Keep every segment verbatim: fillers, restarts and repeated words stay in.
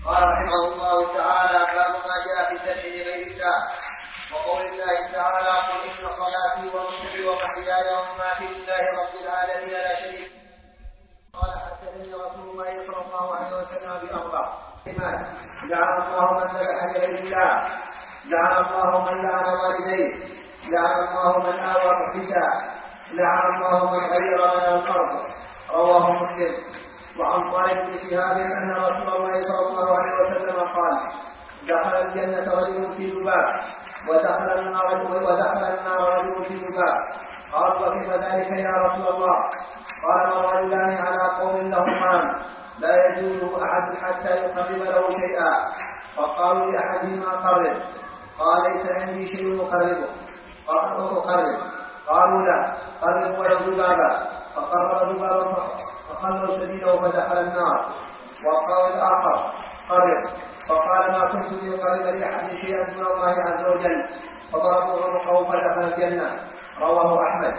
قال رحمه الله تعالى: باب ما جاء في الذبح لغير الله، وقول الله تعالى: قل إن صلاتي ونسكي ومحياي ومماتي لله رب العالمين لا شريك له. قال: حدثني رسول الله صلى الله عليه وسلم بأربع كلمات: لعن الله من ذبح لغير الله، لعن الله من لعن والديه، لعن الله من آوى محدثا، لعن الله من غير من الأرض. رواه مسلم. وعن طارق بن شهاب أن رسول الله صلى الله عليه وسلم قال: دخل الجنة رجل في ذباب، ودخل النار ودخل النار رجل في ذباب. قالوا: وكيف ذلك يا رسول الله؟ قال: الرجلان على قوم لهما لا يجوز أحد حتى يقرب له شيئا. فقالوا لأحدهما: قرب. قال: ليس عندي شيء أقربه. أقرب. قالوا: لا، قرب ولو ذبابا. فقرب ذبابا فخلوا سبيله فدخل النار. وقال الآخر: قرب. فقال: ما كنت لأقرب لأحد شيئا من الله عز وجل. فضربوا عنقه فدخل الجنة. رواه أحمد.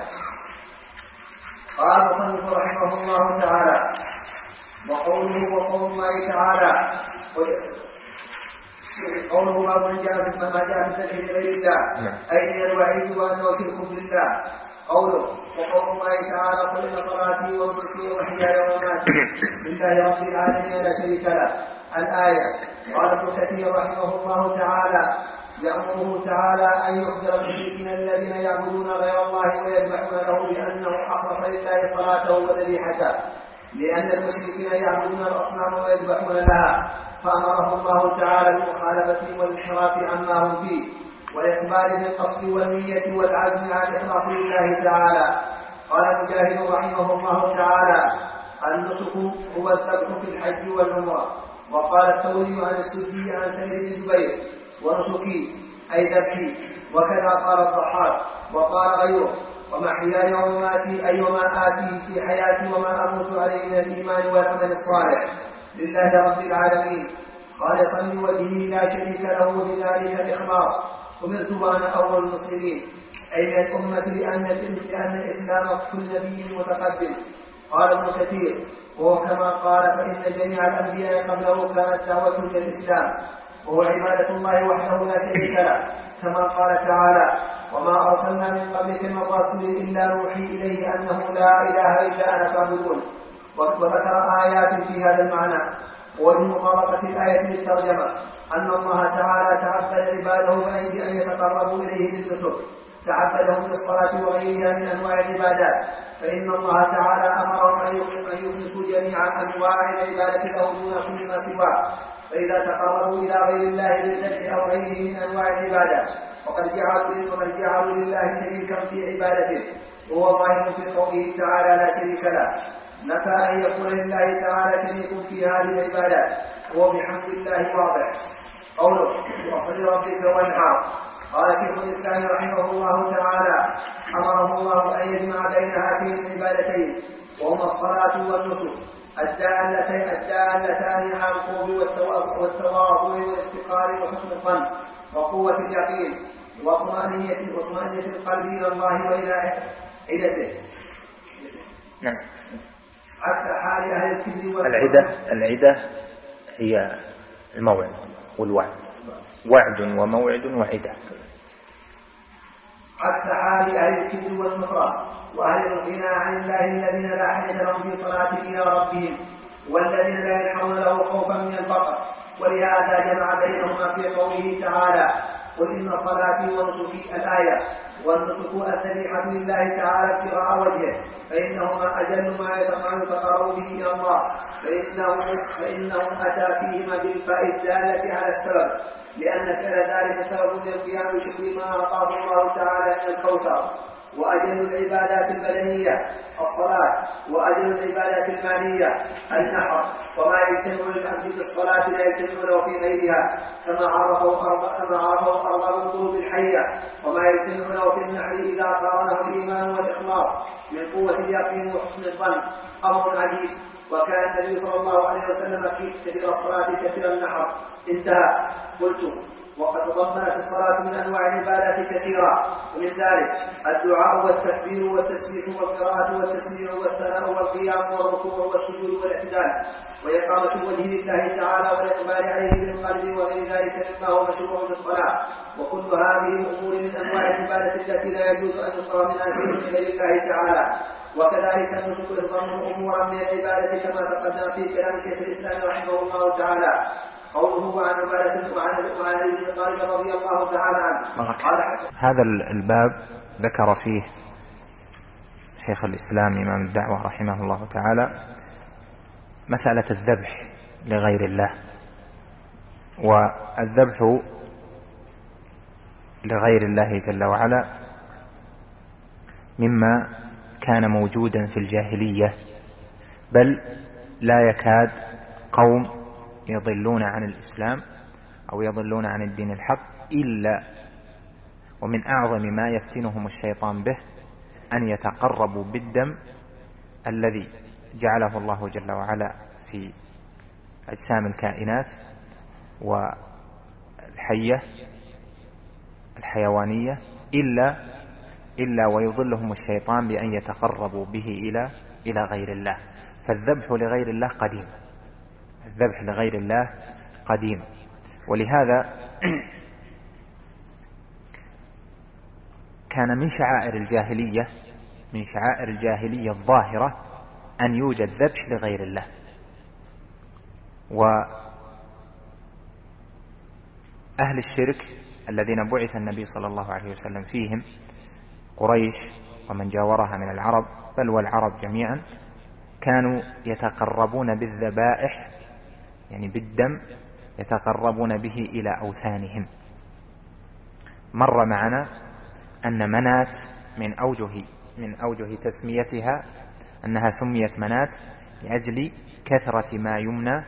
قال المصنف رحمه الله تعالى: وقوله وقول الله تعالى قوله ما من جاء في ما جاء في الذبح لغير الله، أي من الوعيد وأنه شرك بالله. قوله وقول الله تعالى: قل إن صلاتي ونسكي ومحياي ومماتي لله رب العالمين لا شريك له. الآية. قال ابن كثير رحمه الله تعالى: يأمره تعالى أن يخبر المشركين الذين يعبدون غير الله ويذبحون له بأنه أخلص لله صلاته وذبيحته، لأن المشركين يعبدون الأصنام ويذبحون لها، فأمرهم الله تعالى بالمخالفة والانحراف عما هم فيه، والإقبال بالقصد والنية والعزم على الإخلاص لله تعالى. قال مجاهد رحمه الله تعالى: النسك هو الذبح في الحج والعمرة. وقال الثوري عن السدي عن سعيد بن جبير: ونسكي أي ذبحي. وكذا قال الضحاك. وقال غيره: ومحياي ومماتي أي وما آتي في حياتي وما أموت عليه من الإيمان والعمل الصالح لله رب العالمين خالصا لوجهه لا شريك له، وبذلك الإخلاص أمرت وأنا أول المسلمين، أي من الأمة، لأن, لأن الإسلام كل نبي متقدم. قال ابن كثير: وهو كما قال: فإن جميع الأنبياء قبله كانت دعوة إلى الإسلام، وهو عبادة الله وحده لا شريك له، كما قال تعالى: وما أرسلنا من قبلك من رسول إلا نوحي إليه أنه لا إله إلا أنا فاعبدون. وذكر آيات في هذا المعنى. ومن مطابقة الآية للترجمة أن الله تعالى تعبد عباده بأن يتقربوا إليه بالنسك، تعبدهم بالصلاة وغيرها من أنواع العبادات، فإن الله تعالى أمرهم أن يخلصوا جميع أنواع العبادة له دون كل ما سواه. فإذا تقربوا إلى غير الله بالذبح أو غيره من أنواع العبادة وقد جعلوا وقد جعلوا لله شريكا في عبادته، وهو ظاهر في قوله تعالى: لا شريك له. نفى أن يكون لله تعالى شريك في هذه العبادات، وهو بحمد الله واضح. قوله: وصل ربك وانحر. قال شيخ الإسلام رحمه الله تعالى: أمره الله أن يجمع بين هاتين العبادتين، وهما الصلاة والنسك الدالتين الدالتان على القرب والتواضع والافتقار وحسن الظن وقوة اليقين وطمأنينة القلب إلى الله وإلى عدته. نعم. عكس حال أهل الكبر العدة. العدة هي الموعد والوعد، وعد وموعد وعدة. عكس حال أهل الكبر والنفران وأهل الغنى عن الله الذين لا حاجة لهم في صلاتهم إلى ربهم، والذين لا ينحرون له خوفا من الفقر. ولهذا جمع بينهما في قوله تعالى: قل إن صلاتي ونسكي. الآية. والنسك الذبيحة لله تعالى ابتغاء وجهه، فإنهما أجل ما يتقرب به إلى الله، فإنه, فإنه أتى فيهما بالفاء الدالة على السبب، لأن فعل ذلك سبب للقيام بشكر ما أعطاه الله تعالى من الكوثر. وأجل العبادات البدنية الصلاة، وأجل العبادات المالية النحر. وما يجتمع للعبد في الصلاة لا يجتمع له في غيرها، كما عرفه كما عرفه أرباب القلوب الحية. وما يجتمع له في النحر إذا قارنه الإيمان والإخلاص من قوة اليقين وحسن الظن أمر عجيب. وكان النبي صلى الله عليه وسلم كثير الصلاة كثير النحر. انتهى. قلت: وقد ضمنت الصلاة من أنواع العبادات كثيرة، ومن ذلك الدعاء والتكبير والتسبيح والقراءة والتسميع والثناء والقيام والركوع والسجود والاعتدال. وإقامة وجه لله تعالى والإقبال عليه بالقلب وغير ذلك مما هو مشروع في الصلاة. وكل هذه الأمور من أنواع العبادة التي لا يجوز أن يصرف منها شيء من غير الله تعالى. وكذلك النسك يضمن أمورا من العبادة كما تقدم في كلام شيخ الإسلام رحمه الله تعالى. قوله عن عبادة وعن علي بن طالب رضي الله تعالى عنه. هذا الباب ذكر فيه شيخ الإسلام إمام الدعوة رحمه الله تعالى مسألة الذبح لغير الله. والذبح لغير الله جل وعلا مما كان موجودا في الجاهلية، بل لا يكاد قوم يضلون عن الإسلام أو يضلون عن الدين الحق إلا ومن أعظم ما يفتنهم الشيطان به أن يتقربوا بالدم الذي جعله الله جل وعلا في أجسام الكائنات والحية الحيوانية إلا إلا ويضلهم الشيطان بأن يتقربوا به إلى إلى غير الله. فالذبح لغير الله قديم، الذبح لغير الله قديم. ولهذا كان من شعائر الجاهلية من شعائر الجاهلية الظاهرة أن يوجد ذبح لغير الله. وأهل الشرك الذين بعث النبي صلى الله عليه وسلم فيهم، قريش ومن جاورها من العرب بل والعرب جميعا، كانوا يتقربون بالذبائح يعني بالدم، يتقربون به إلى أوثانهم. مر معنا أن منات من أوجه من أوجه تسميتها أنها سميت منات لأجل كثرة ما يمنى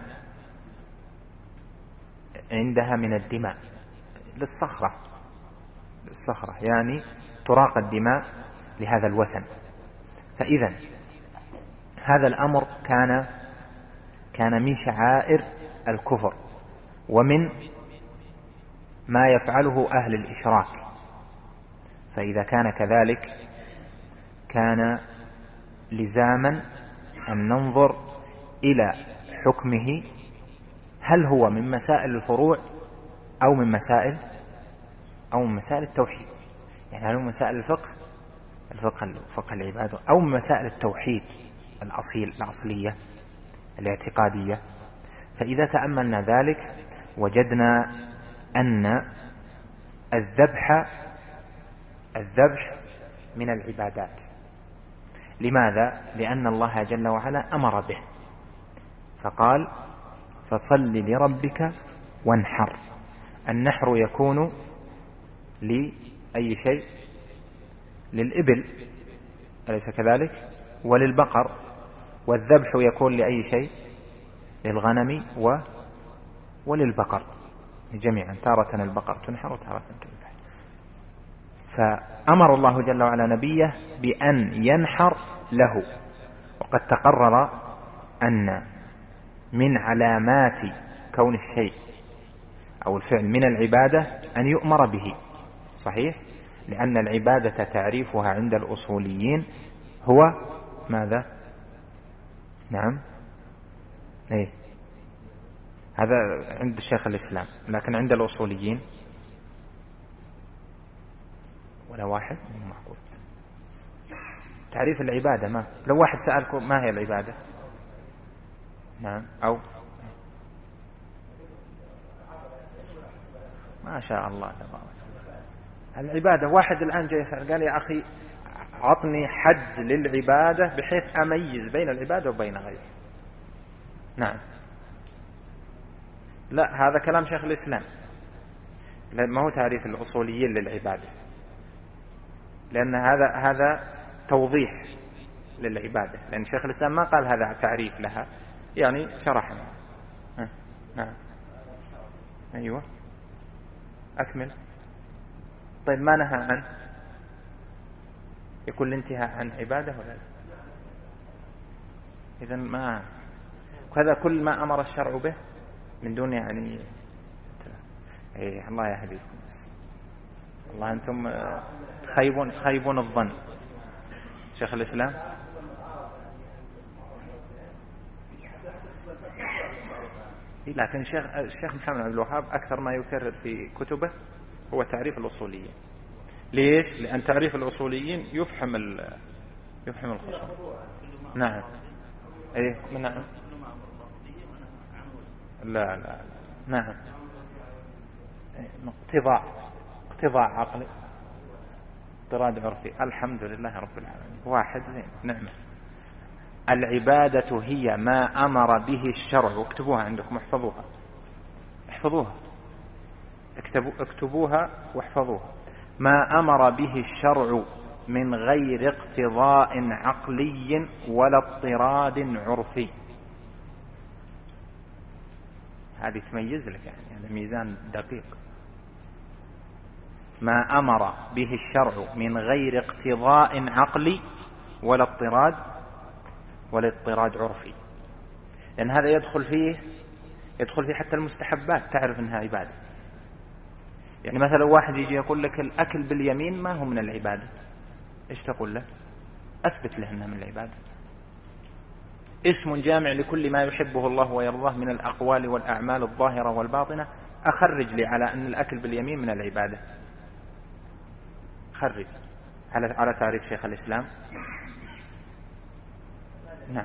عندها من الدماء للصخرة للصخرة يعني تراق الدماء لهذا الوثن. فإذا هذا الأمر كان كان من شعائر الكفر ومن ما يفعله أهل الإشراك. فإذا كان كذلك كان لزاما أن ننظر إلى حكمه، هل هو من مسائل الفروع أو من مسائل أو من مسائل التوحيد، يعني هل هو مسائل الفقه الفقه فقه العبادة أو من مسائل التوحيد الأصيل الأصلية الاعتقادية. فإذا تأملنا ذلك وجدنا أن الذبح الذبح من العبادات. لماذا؟ لأن الله جل وعلا أمر به، فقال فصل لربك وانحر. النحر يكون لأي شيء؟ للإبل أليس كذلك؟ وللبقر. والذبح يكون لأي شيء؟ للغنم و وللبقر جميعا، تارة البقر تنحر وتارة تذبح. فأمر الله جل وعلا نبيه بأن ينحر له. وقد تقرر أن من علامات كون الشيء أو الفعل من العبادة أن يؤمر به، صحيح؟ لأن العبادة تعريفها عند الأصوليين هو ماذا؟ نعم إيه؟ هذا عند الشيخ الإسلام، لكن عند الأصوليين ولا واحد معقول. تعريف العبادة ما لو واحد سألكم ما هي العبادة؟ نعم أو ما شاء الله تبارك. العبادة واحد الآن جاي يسأل قال يا أخي عطني حد للعبادة بحيث أميز بين العبادة وبين غيرها. نعم لا، هذا كلام شيخ الإسلام، ما هو تعريف الأصوليين للعبادة، لأن هذا هذا توضيح للعبادة، لأن شيخ الإسلام ما قال هذا تعريف لها، يعني شرحنا. نعم أيوة أكمل. طيب ما نهى عنه يكون الانتهاء عن عبادة ولا لا؟ إذن ما وهذا كل ما أمر الشرع به من دون يعني إيه. الله يهديكم، الله أنتم تخيبون تخيبون الظن. شيخ الإسلام لكن الشيخ الشيخ محمد عبد الوهاب أكثر ما يكرر في كتبه هو تعريف الأصوليين. ليش؟ لأن تعريف الأصوليين يفهم ال يفهم الخصوم. نعم. إيه نعم. لا لا نعم. اقتضاء اقتضاء عقلي اضطراد عرفي. الحمد لله رب العالمين. واحد زين. نعمة. العبادة هي ما أمر به الشرع. اكتبوها عندكم احفظوها احفظوها اكتبوا اكتبوها واحفظوها. ما أمر به الشرع من غير اقتضاء عقلي ولا اضطراد عرفي. هذه تميز لك يعني هذا ميزان دقيق. ما أمر به الشرع من غير اقتضاء عقلي ولا اضطراد ولا اضطراد عرفي، لأن هذا يدخل فيه يدخل فيه حتى المستحبات، تعرف أنها عبادة. يعني مثلا واحد يجي يقول لك الأكل باليمين ما هو من العبادة، إيش تقول له؟ أثبت له أنها من العبادة. اسم جامع لكل ما يحبه الله ويرضاه من الأقوال والأعمال الظاهرة والباطنة. أخرج لي على أن الأكل باليمين من العبادة، خرج على على تعريف شيخ الإسلام. نعم.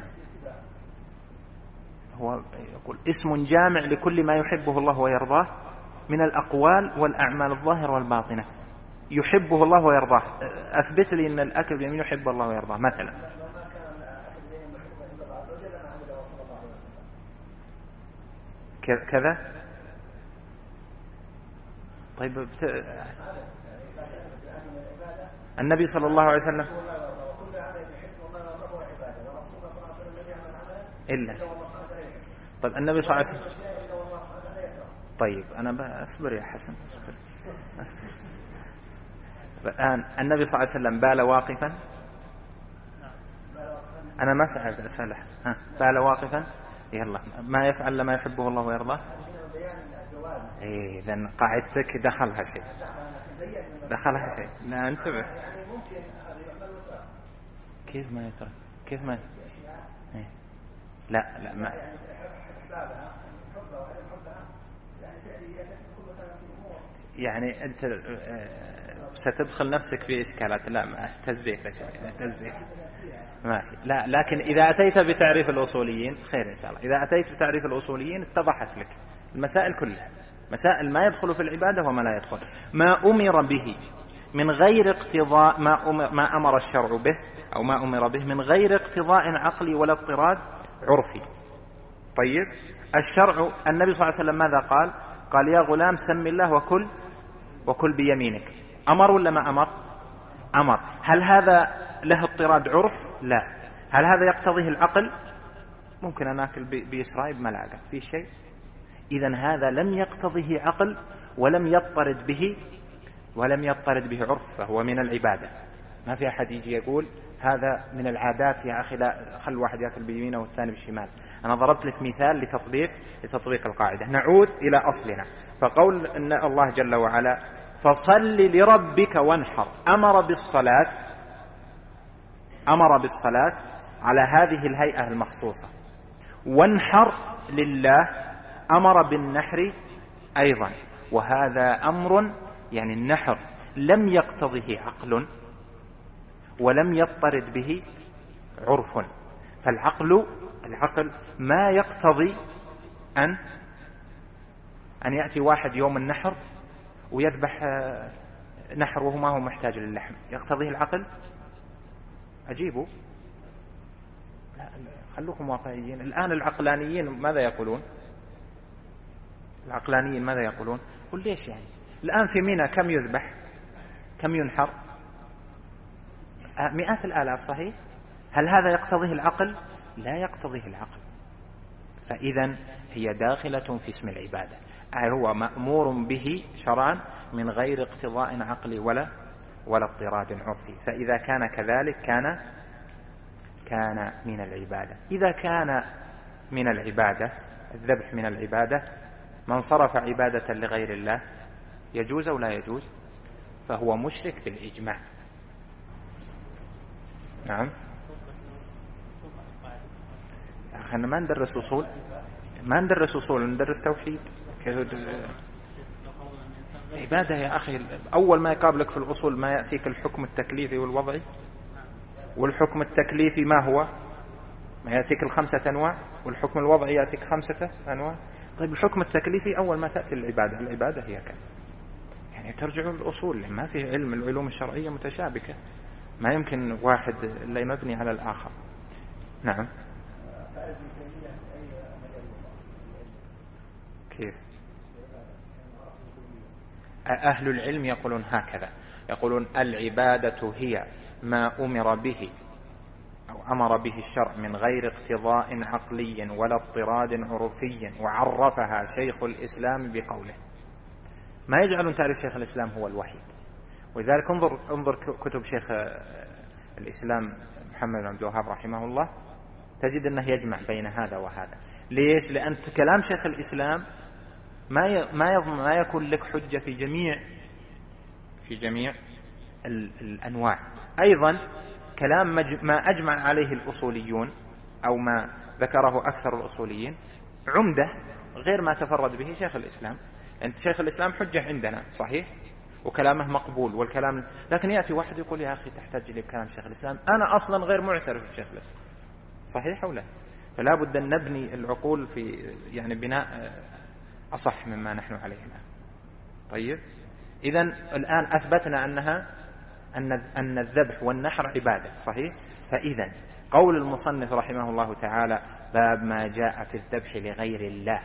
هو يقول اسم جامع لكل ما يحبه الله ويرضاه من الأقوال والأعمال الظاهرة والباطنة. يحبه الله ويرضاه، أثبت لي أن الأكل باليمين يحب الله ويرضاه مثلا. كذا. طيب بت... النبي صلى الله عليه وسلم إلا. طيب النبي صلى الله عليه وسلم. طيب أنا أصبر يا حسن أصبر أصبر. الآن النبي صلى الله عليه وسلم بال واقفا. أنا ما سألت أسأله. ها بال واقفا. يلا ما يفعل لما يحبه الله ويرضاه. إيه إذن قاعدتك دخلها شيء دخلها شيء لا انتبه. كيف ما يترك كيف ما إيه. لا لا ما يعني أنت ستدخل نفسك في إشكالات. لا ما اهتزيت اهتزيت ماشي. لا لكن إذا أتيت بتعريف الأصوليين خير إن شاء الله. إذا أتيت بتعريف الأصوليين اتضحت لك المسائل كلها، مسائل ما يدخل في العبادة وما لا يدخل. ما أمر به من غير اقتضاء ما أمر, ما أمر الشرع به أو ما أمر به من غير اقتضاء عقلي ولا اضطراد عرفي. طيب الشرع النبي صلى الله عليه وسلم ماذا قال؟ قال يا غلام سم الله وكل وكل بيمينك. أمر ولا ما أمر؟ أمر. هل هذا له اضطراد عرف؟ لا. هل هذا يقتضيه العقل؟ ممكن أن أكل بإسراء بملعقة في شيء. إذن هذا لم يقتضيه عقل ولم يضطرد به ولم يضطرد به عرف، فهو من العبادة. ما في أحد يجي يقول هذا من العادات يا أخي لا خل واحد يأكل بيمينه والثاني بالشمال. أنا ضربت لك مثال لتطبيق لتطبيق القاعدة. نعود إلى أصلنا. فقول أن الله جل وعلا فصل لربك وانحر أمر بالصلاة أمر بالصلاة على هذه الهيئة المخصوصة، وانحر لله أمر بالنحر أيضا. وهذا أمر يعني النحر لم يقتضه عقل ولم يضطرد به عرف. فالعقل العقل ما يقتضي أن أن يأتي واحد يوم النحر ويذبح نحر وهو ما هو محتاج للحم. يقتضيه العقل؟ أجيبوا. لا خلوكم واقعيين. الآن العقلانيين ماذا يقولون؟ العقلانيين ماذا يقولون؟ قل ليش يعني الآن في منى كم يذبح كم ينحر؟ مئات الآلاف صحيح. هل هذا يقتضيه العقل؟ لا يقتضيه العقل. فإذا هي داخلة في اسم العبادة. هو مأمور به شرعا من غير اقتضاء عقلي ولا ولا اضطراد عرفي. فإذا كان كذلك كان كان من العبادة. إذا كان من العبادة الذبح من العبادة، من صرف عبادة لغير الله يجوز أو لا يجوز؟ فهو مشرك بالإجماع. نعم. احنا ما ندرس أصول ما ندرس أصول، ندرس توحيد. عبادة يا أخي. أول ما يقابلك في الأصول ما يأتيك الحكم التكليفي والوضعي، والحكم التكليفي ما هو؟ ما يأتيك الخمسة أنواع، والحكم الوضعي يأتيك خمسة أنواع. طيب الحكم التكليفي أول ما تأتي العبادة، العبادة هي كذا. يعني ترجعوا للأصول، ما في علم العلوم الشرعية متشابكة، ما يمكن واحد لا مبني على الآخر. نعم. كيف؟ أهل العلم يقولون هكذا، يقولون العبادة هي ما أمر به أو أمر به الشرع من غير اقتضاء عقلي ولا اضطراد عرفي، وعرفها شيخ الإسلام بقوله. ما يجعلون تعريف شيخ الإسلام هو الوحيد، ولذلك انظر انظر كتب شيخ الإسلام محمد بن عبد الوهاب رحمه الله، تجد أنه يجمع بين هذا وهذا. ليش؟ لأن كلام شيخ الإسلام ما ما ما يكون لك حجة في جميع في جميع الأنواع. أيضا كلام ما أجمع عليه الأصوليون أو ما ذكره أكثر الأصوليين عمدة غير ما تفرد به شيخ الإسلام. أنت شيخ الإسلام حجة عندنا صحيح، وكلامه مقبول والكلام، لكن يأتي واحد يقول يا أخي تحتاج لي كلام شيخ الإسلام، أنا أصلا غير معترف بشيخ الإسلام، صحيح أو لا؟ فلا بد أن نبني العقول في يعني بناء أصح مما نحن عليه الآن. طيب إذن الآن أثبتنا أنها أن أن الذبح والنحر عبادة صحيح. فإذا قول المصنف رحمه الله تعالى باب ما جاء في الذبح لغير الله،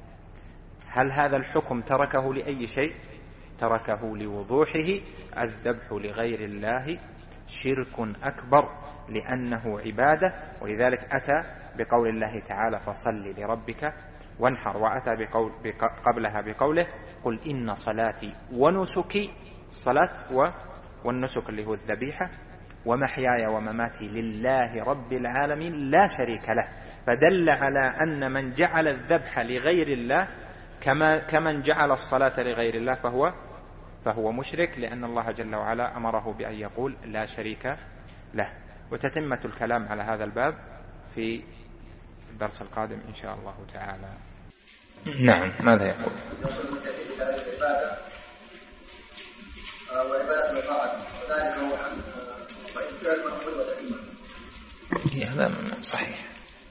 هل هذا الحكم تركه لأي شيء؟ تركه لوضوحه. الذبح لغير الله شرك أكبر لأنه عبادة، ولذلك أتى بقول الله تعالى فصل لربك وانحر، وأتى بقول قبلها بقوله قل إن صلاتي ونسكي، الصلاة والنسك اللي هو الذبيحة، ومحياي ومماتي لله رب العالمين لا شريك له. فدل على أن من جعل الذبح لغير الله كما كمن جعل الصلاة لغير الله فهو فهو مشرك، لأن الله جل وعلا أمره بأن يقول لا شريك له. وتتمة الكلام على هذا الباب في الدرس القادم إن شاء الله تعالى. نعم. ماذا يقول؟ هذا صحيح.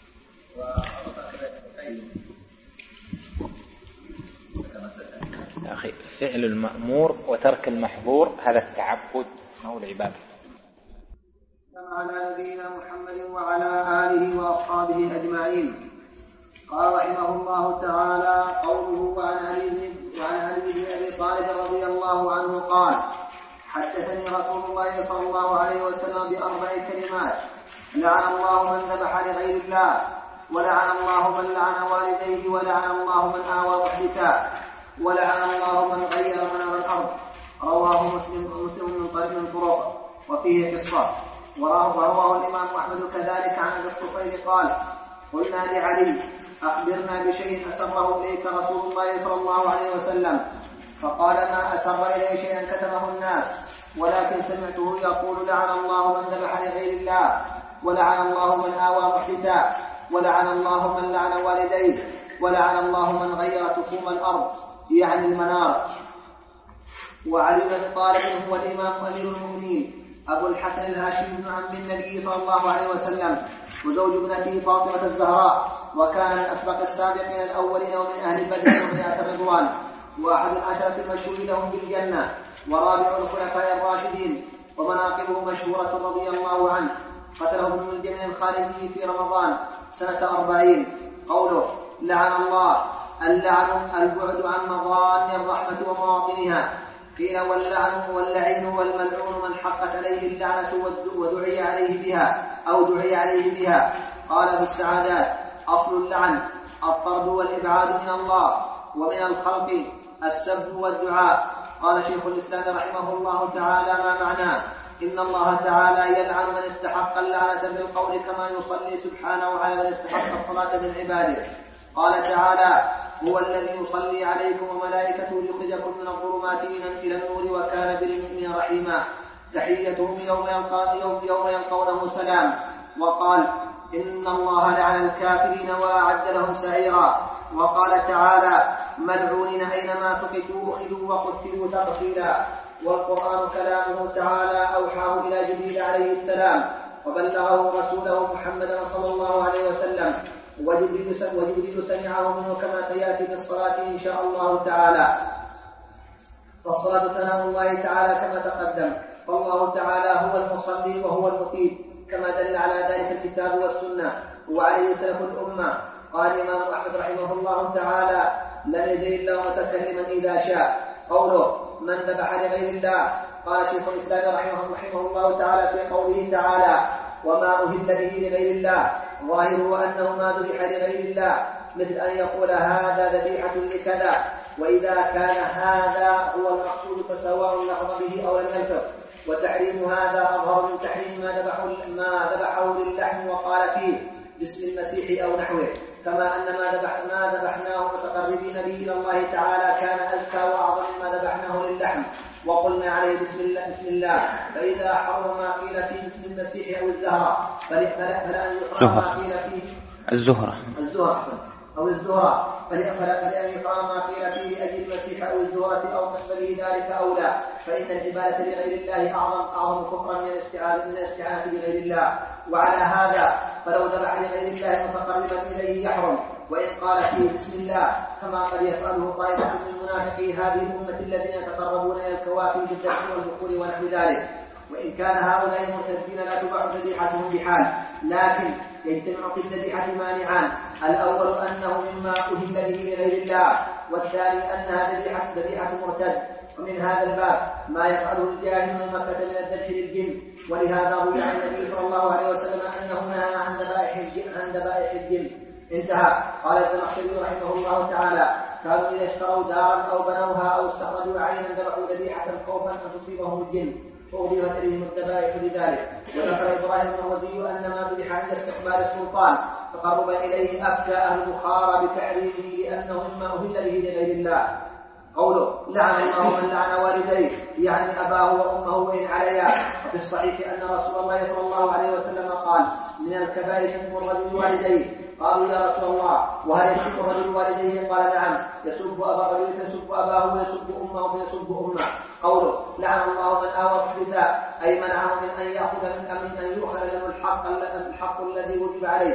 يا أخي فعل المأمور وترك المحظور هذا التعبد أو العبادة. على نبينا محمد وعلى آله وأصحابه أجمعين. قال رحمه الله تعالى قوله وعن علي وعن علي بن أبي طالب رضي الله عنه قال حدثني رسول الله صلى الله عليه وسلم بأربع كلمات: لعن الله من ذبح لغير الله، ولعن الله من لعن والديه، ولعن الله من آوى محدثا، ولعن الله من غير منار الأرض. رواه مسلم مسلم من طرق وفيه قصة. ورواه الإمام أحمد كذلك عن أبي الطفيل قال قلنا لعلي أخبرنا بشيء أسره إليك رسول الله صلى الله عليه وسلم، فقال ما أسر إليه شيئا كتمه الناس، ولكن سمعته يقول لعن الله من ذبح لغير الله، ولعن الله من آوى محدثا، ولعن الله من لعن والديه، ولعن الله من غير تقوم الأرض يعني المنار. وعلي بن طالب هو الإمام أمير المؤمنين أبو الحسن الهاشمي بن عم النبي صلى الله عليه وسلم، وزوج ابنته فاطمة الزهراء، وكان من أسبق السابقين الأولين ومن أهل بدر ومئة رضوان، وأحد العشرة المشهور لهم بالجنة، ورابع الخلفاء الراشدين، ومناقبه مشهورة رضي الله عنه. قتله ابن الجن الخالدي في رمضان سنة أربعين. قوله لعن الله، اللعن البعد عن مظان الرحمة ومواطنها. قيل واللعن واللعين والملعون من حقت عليه اللعنة ودعي عليه بها أو دعي عليه بها. قال في السعادات أصل اللعن الطرد والإبعاد من الله ومن الخلق السب والدعاء. قال شيخ الإسلام رحمه الله تعالى ما معناه إن الله تعالى يلعن من استحق اللعنة بالقول كما يصلي سبحانه على من استحق الصلاة من عباده. قال تعالى هو الذي يصلي عليكم وملائكته ليخرجكم من الظلمات إلى النور وكان بالمؤمنين رحيما. تحيتهم يوم يلقونه سلام. وقال إن الله لعن الكافرين وأعد لهم سعيرا. وقال تعالى ملعونين أينما ثقفوا أخذوا وقتلوا تقتيلا. والقرآن كلامه تعالى أوحاه إلى جبريل عليه السلام وبلغه رسوله محمدا صلى الله عليه وسلم، وجبريل سمعه منه كما سيأتي في الصلاة إن شاء الله تعالى. والصلاة سلام الله تعالى كما تقدم، فالله تعالى هو المصلي وهو المقيم كما دل على ذلك الكتاب والسنة وعليه سلف الأمة. قال الإمام أحمد رحمه الله تعالى لم يزل الله متكلما إذا شاء. قوله من ذبح لغير الله، قال شيخ الإسلام رحمه, رحمه الله تعالى في قوله تعالى وما أهل به لغير الله، ظاهره أنه ما ذبح لغير الله، مثل أن يقول هذا ذبيحة لكذا، وإذا كان هذا هو المقصود فسواء لحظ به أو لم يلفظ. وتحريم هذا أظهر من تحريم ما ذبحه ما ذبحه للحم وقال فيه باسم المسيح أو نحوه، كما أن ما ذبح ما ذبحناه متقربين به إلى الله تعالى كان أزكى وأعظم مما ذبحناه للحم وقلنا عليه بسم الله, بسم الله. فإذا حرم ما قيل فيه باسم المسيح أو الزهرة فلا أن يحرم ما قيل فيه الزهرة الزهرة أو الزهرة فلأن يحرم ما قيل فيه لأجل المسيح أو الزهرة أو مثل ذلك أو لا، فإن العبادة لغير الله أعظم أعظم كفرا من الاستعانة من الاستعانة بغير الله. وعلى هذا فلو ذبح لغير الله متقربا إليه يحرم، وإن قال فيه بسم الله كما قد يفعله طائفة من منافقي هذه الأمة الذين يتقربون إلى الكواكب بالذبح والبخور ونحو ذلك. وإن كان هؤلاء المرتدين لا تباع ذبيحتهم بحال، لكن يجتمع في الذبيحة مانعان: الأول أنه مما أهل به لغير الله، والثاني أنها ذبيحة ذبيحة مرتد. ومن هذا الباب ما يفعله الجاهل من مكة من الذبح للجن، ولهذا روي عن النبي صلى الله عليه وسلم أنه نهى عن ذبائح الجن عن ذبائح الجن. انتهى. قال الزمخشري رحمه الله تعالى كانوا إذا اشتروا دارا أو بنوها أو استخرجوا عينا ذبحوا ذبيحة خوفا أن تصيبهم الجن فأضيفت إليهم الذبائح لذلك. وذكر إبراهيم النووي أن ما ذبح عند استقبال السلطان تقربا إليه أفتى أهل البخارى بتحريمه لأنه مما أهل به لغير الله. قوله لعن الله من لعن والديه، يعني أباه وأمه وإن عليا. وفي الصحيح أن رسول الله صلى الله عليه وسلم قال من الكبائر شتم الرجل والديه. قالوا يا رسول الله وهل يشتم الرجل والديه؟ قال نعم، يسب أبا الرجل يسب أباه ويسب أمه ويسب أمه. قوله لعن الله من آوى محدثا، أي منعه من أن يأخذ من أمن أن يؤخذ له الحق, الحق الذي وجب عليه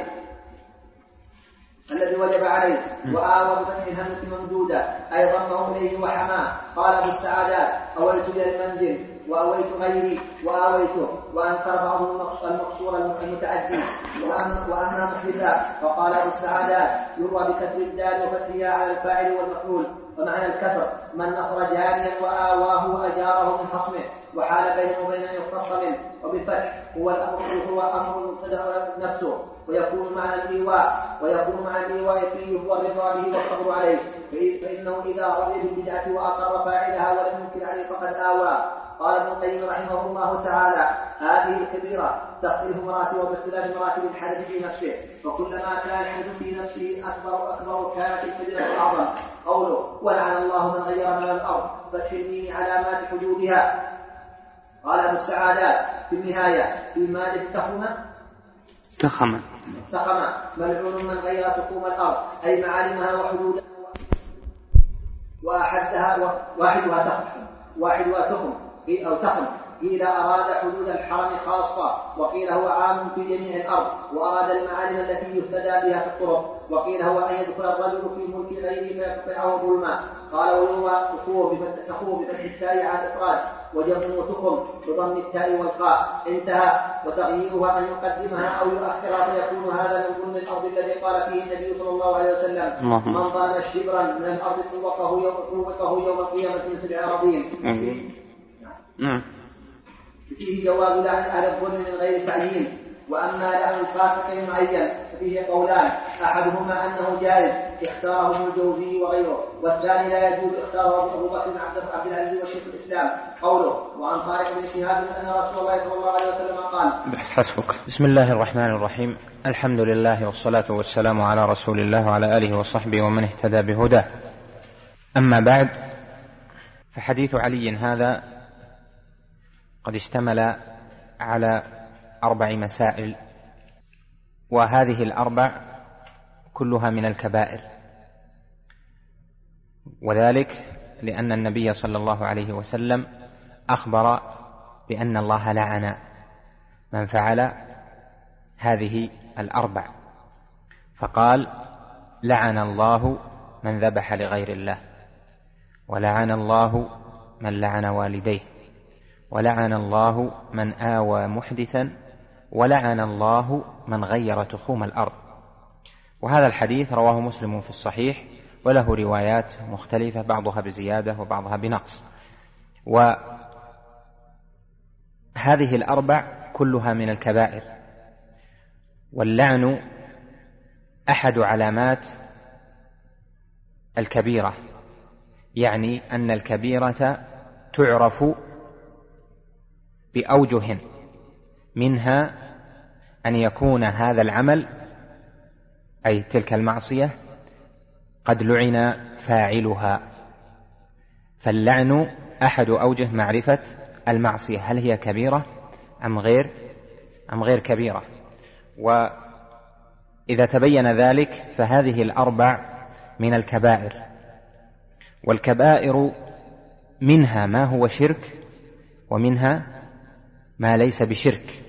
الذي وجب عليه. وآوى بفتح الهمزة ممدودة، أي ضمه إليه وحماه. قال أبو السعادات أويت إلى المنزل وأويت غيري وآويته، وأنكر بعضهم المقصور المتعدي وأما محدثا. فقال أبو السعادات يروى بكسر الدال وفتحها على الفاعل والمفعول، ومعنى الكسر من نصر جاريا وآواه وأجاره من خصمه وحال بينه وبين أن يختص منه. وبالفتح هو الأمر هو أمر المبتدأ نفسه، ويكون معنى الإيواء ويكون معنى الإيواء فيه هو الرضا به والصبر عليه، فإنه إذا رضي بالبدعة وأقر فاعلها ولم ينكر عليه فقد آوى. قال ابن القيم رحمه الله تعالى هذه الكبيرة تختلف مراتب باختلاف مراتب الحدث في نفسه، وكلما كان الحدث في نفسه أكبر أكبر كانت الكبيرة أعظم. قوله ولعن الله من غير من الأرض فتح الميم علامات حدودها. قال أبو السعادات في النهاية في مادة التخمة تخمة تخمة ملعون من غير تقوم الأرض، أي معالمها وحدودها وأحدها واحدها تخم واحدها تخم أو تخم. قيل أراد حدود الحرم خاصة، وقيل هو عام في جميع الأرض، وأراد المعالم التي يهتدى بها في الطرق، وقيل هو أن يدخل الرجل في ملك غيره فيقطعه ظلما. قال وهو تخوه بفتح التاء على الإفراد، وجمع تخم بضم التاء والخاء. انتهى. وتغييرها أن يقدمها أو يؤخرها فيكون هذا من ضمن الأرض الذي قال فيه النبي صلى الله عليه وسلم من ضام شبرا من الأرض طوقه يوم القيامة من سبع أراضين. نعم. فيه جواز لعن أهل الظلم من غير تعيين. وأما لعن الفاسق المعين ففيه قولان، أحدهما أنه جائز اختاره ابن الجوزي وغيره، والثاني لا يجوز اختاره أبو بكر بن عبد العزيز وشيخ الإسلام. قوله وعن طارق بن شهاب أن رسول الله صلى الله عليه وسلم قال حسبك. بسم الله الرحمن الرحيم، الحمد لله والصلاة والسلام على رسول الله وعلى آله وصحبه ومن اهتدى بهداه. أما بعد، فحديث علي هذا قد اشتمل على أربع مسائل وهذه الأربع كلها من الكبائر، وذلك لأن النبي صلى الله عليه وسلم أخبر بأن الله لعن من فعل هذه الأربع، فقال: لعن الله من ذبح لغير الله، ولعن الله من لعن والديه، ولعن الله من آوى محدثا، ولعن الله من غير تخوم الأرض. وهذا الحديث رواه مسلم في الصحيح، وله روايات مختلفة بعضها بزيادة وبعضها بنقص. وهذه الأربع كلها من الكبائر، واللعن أحد علامات الكبيرة، يعني أن الكبيرة تعرف بأوجه، منها أن يكون هذا العمل أي تلك المعصية قد لعن فاعلها، فاللعن أحد أوجه معرفة المعصية، هل هي كبيرة أم غير أم غير كبيرة. وإذا تبين ذلك فهذه الأربع من الكبائر، والكبائر منها ما هو شرك، ومنها ما ليس بشرك،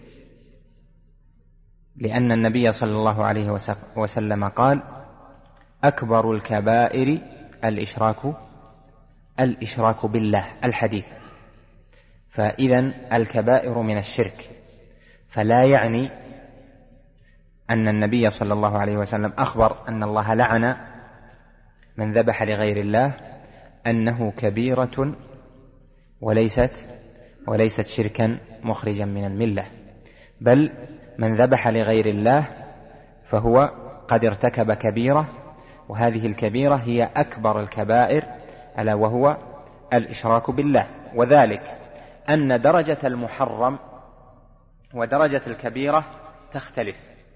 لأن النبي صلى الله عليه وسلم قال: أكبر الكبائر الإشراك الإشراك بالله، الحديث. فإذن الكبائر من الشرك، فلا يعني أن النبي صلى الله عليه وسلم أخبر أن الله لعن من ذبح لغير الله أنه كبيرة وليست وليست شركا مخرجا من الملة، بل من ذبح لغير الله فهو قد ارتكب كبيرة، وهذه الكبيرة هي أكبر الكبائر، ألا وهو الإشراك بالله. وذلك أن درجة المحرم ودرجة الكبيرة تختلف،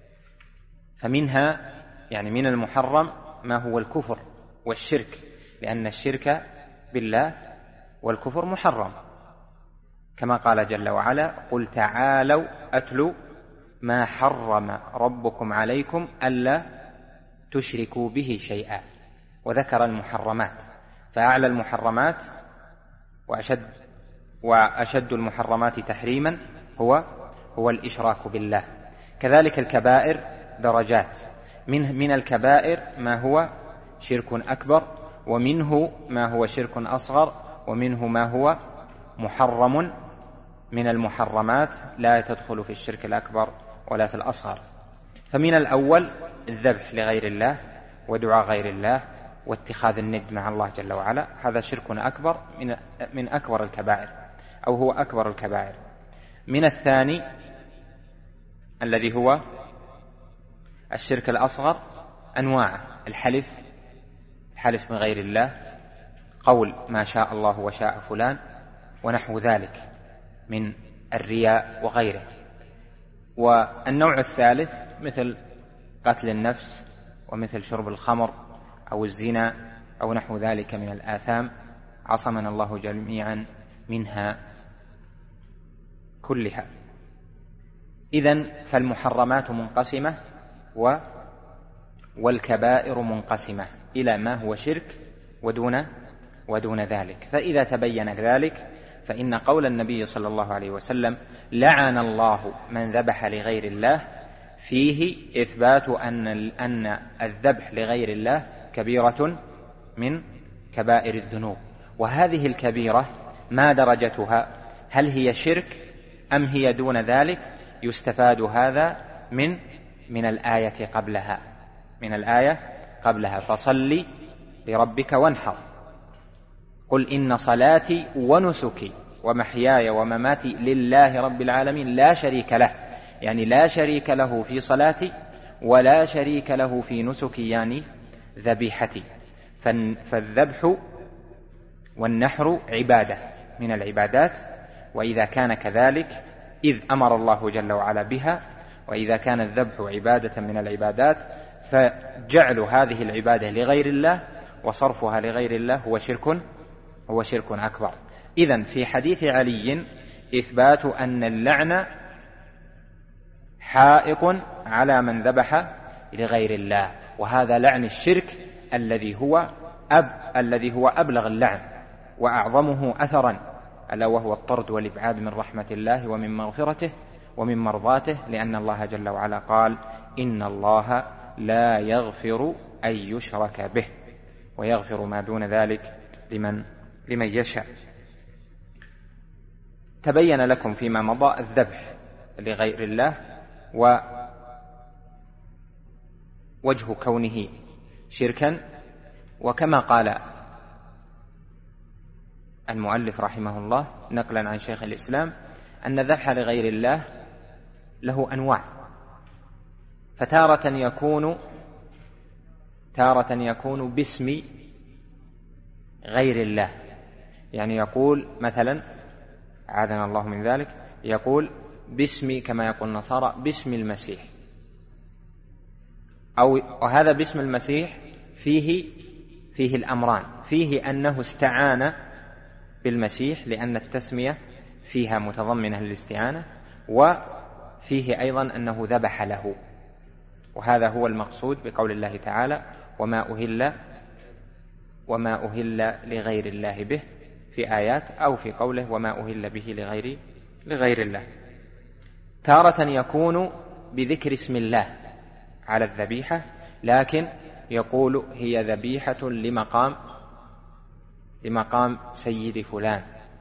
فمنها يعني من المحرم ما هو الكفر والشرك، لأن الشرك بالله والكفر محرم، كما قال جل وعلا: قل تعالوا أتلوا ما حرم ربكم عليكم ألا تشركوا به شيئا، وذكر المحرمات، فأعلى المحرمات وأشد, وأشد المحرمات تحريما هو هو الإشراك بالله. كذلك الكبائر درجات، من, من الكبائر ما هو شرك أكبر، ومنه ما هو شرك أصغر، ومنه ما هو محرم من المحرمات لا تدخل في الشرك الأكبر ولا في الأصغر. فمن الأول الذبح لغير الله ودعاء غير الله واتخاذ الند مع الله جل وعلا، هذا شرك أكبر من, من أكبر الكبائر، أو هو أكبر الكبائر. من الثاني الذي هو الشرك الأصغر أنواع: الحلف، الحلف من غير الله، قول ما شاء الله وشاء فلان، ونحو ذلك من الرياء وغيره. والنوع الثالث مثل قتل النفس، ومثل شرب الخمر أو الزنا أو نحو ذلك من الآثام، عصمنا الله جميعا منها كلها. إذن فالمحرمات منقسمة و والكبائر منقسمة إلى ما هو شرك ودون ودون ذلك. فإذا تبين ذلك فإن قول النبي صلى الله عليه وسلم: لعن الله من ذبح لغير الله، فيه إثبات أن أن الذبح لغير الله كبيرة من كبائر الذنوب. وهذه الكبيرة ما درجتها؟ هل هي شرك أم هي دون ذلك؟ يستفاد هذا من من الآية قبلها من الآية قبلها فصل لربك وانحر، قل إن صلاتي ونسكي ومحياي ومماتي لله رب العالمين لا شريك له، يعني لا شريك له في صلاتي ولا شريك له في نسكي، يعني ذبيحتي. فالذبح والنحر عبادة من العبادات، وإذا كان كذلك إذ أمر الله جل وعلا بها، وإذا كان الذبح عبادة من العبادات فجعل هذه العبادة لغير الله وصرفها لغير الله هو شرك هو شرك أكبر. إذن في حديث علي إثبات أن اللعن حائق على من ذبح لغير الله، وهذا لعن الشرك الذي هو أب الذي هو أبلغ اللعن وأعظمه أثرا، ألا وهو الطرد والإبعاد من رحمة الله ومن مغفرته ومن مرضاته، لأن الله جل وعلا قال: إن الله لا يغفر أن يشرك به ويغفر ما دون ذلك لمن لمن يشاء. تبين لكم فيما مضى الذبح لغير الله ووجه كونه شركا، وكما قال المؤلف رحمه الله نقلا عن شيخ الإسلام أن الذبح لغير الله له أنواع، فتارة يكون تارة يكون باسم غير الله، يعني يقول مثلا عاذنا الله من ذلك، يقول باسم كما يقول النصارى باسم المسيح، أو وهذا باسم المسيح فيه فيه الأمران، فيه أنه استعان بالمسيح لأن التسمية فيها متضمنة للاستعانة، وفيه أيضا أنه ذبح له، وهذا هو المقصود بقول الله تعالى: وما أهل وما أهل لغير الله به في آيات، أو في قوله وما أهل به لغير لغير الله. تارة يكون بذكر اسم الله على الذبيحة، لكن يقول هي ذبيحة لمقام لمقام سيد فلان،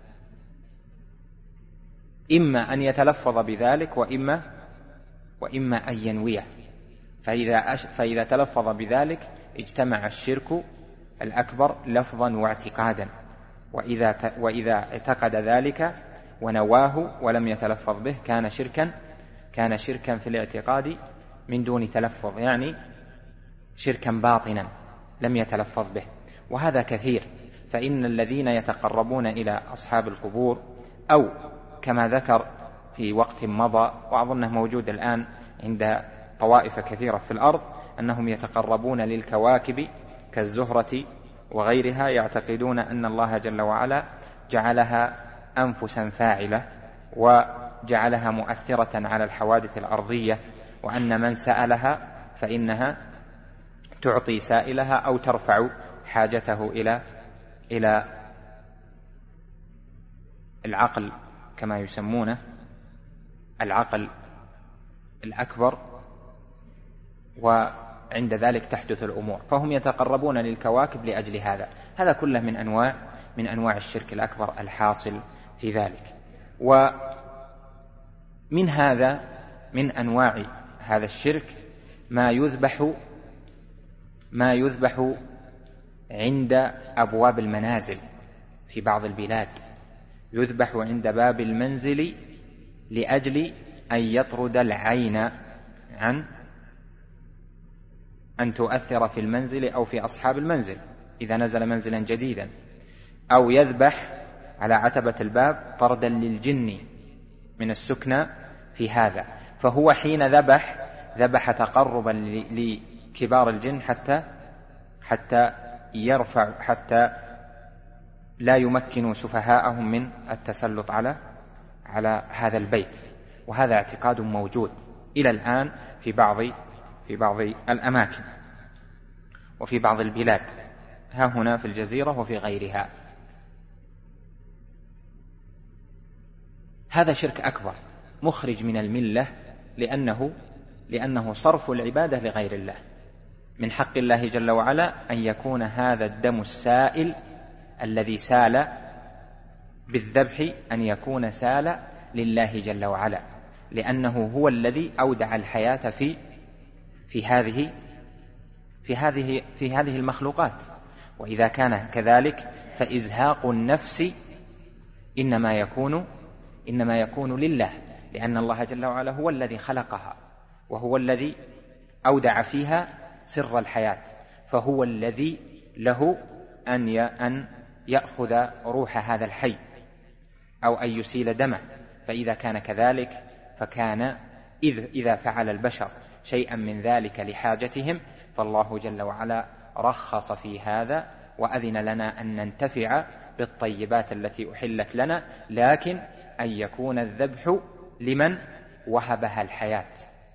إما أن يتلفظ بذلك وإما وإما أن ينويه، فإذا فإذا تلفظ بذلك اجتمع الشرك الأكبر لفظا واعتقادا، وإذا وإذا اعتقد ذلك ونواه ولم يتلفظ به كان شركا كان شركا في الاعتقاد من دون تلفظ، يعني شركا باطنا لم يتلفظ به، وهذا كثير. فإن الذين يتقربون إلى أصحاب القبور، أو كما ذكر في وقت مضى وأظنه موجود الآن عند طوائف كثيرة في الأرض، أنهم يتقربون للكواكب كالزهرة وغيرها، يعتقدون أن الله جل وعلا جعلها أنفسا فاعلة وجعلها مؤثرة على الحوادث الأرضية، وأن من سألها فإنها تعطي سائلها أو ترفع حاجته إلى إلى العقل كما يسمونه العقل الأكبر، وعند ذلك تحدث الأمور، فهم يتقربون للكواكب لأجل هذا. هذا كله من أنواع من أنواع الشرك الأكبر الحاصل في ذلك. ومن هذا من أنواع هذا الشرك ما يذبح ما يذبح عند أبواب المنازل في بعض البلاد، يذبح عند باب المنزل لأجل أن يطرد العين عن أن تؤثر في المنزل أو في أصحاب المنزل إذا نزل منزلا جديدا، أو يذبح على عتبة الباب طردا للجن من السكنى في هذا، فهو حين ذبح ذبح تقربا لكبار الجن حتى حتى يرفع حتى لا يمكنوا سفهاءهم من التسلط على على هذا البيت. وهذا اعتقاد موجود إلى الآن في بعض في بعض الأماكن وفي بعض البلاد، ها هنا في الجزيرة وفي غيرها. هذا شرك أكبر مخرج من الملة، لأنه لأنه صرف العبادة لغير الله. من حق الله جل وعلا أن يكون هذا الدم السائل الذي سال بالذبح أن يكون سال لله جل وعلا، لأنه هو الذي أودع الحياة في في هذه في هذه في هذه المخلوقات. وإذا كان كذلك فإزهاق النفس إنما يكون إنما يكون لله، لأن الله جل وعلا هو الذي خلقها وهو الذي أودع فيها سر الحياة، فهو الذي له أن أن يأخذ روح هذا الحي أو أن يسيل دمه. فإذا كان كذلك فكان إذ إذا فعل البشر شيئا من ذلك لحاجتهم فالله جل وعلا رخص في هذا وأذن لنا أن ننتفع بالطيبات التي أحلت لنا، لكن أن يكون الذبح لمن وهبها الحياة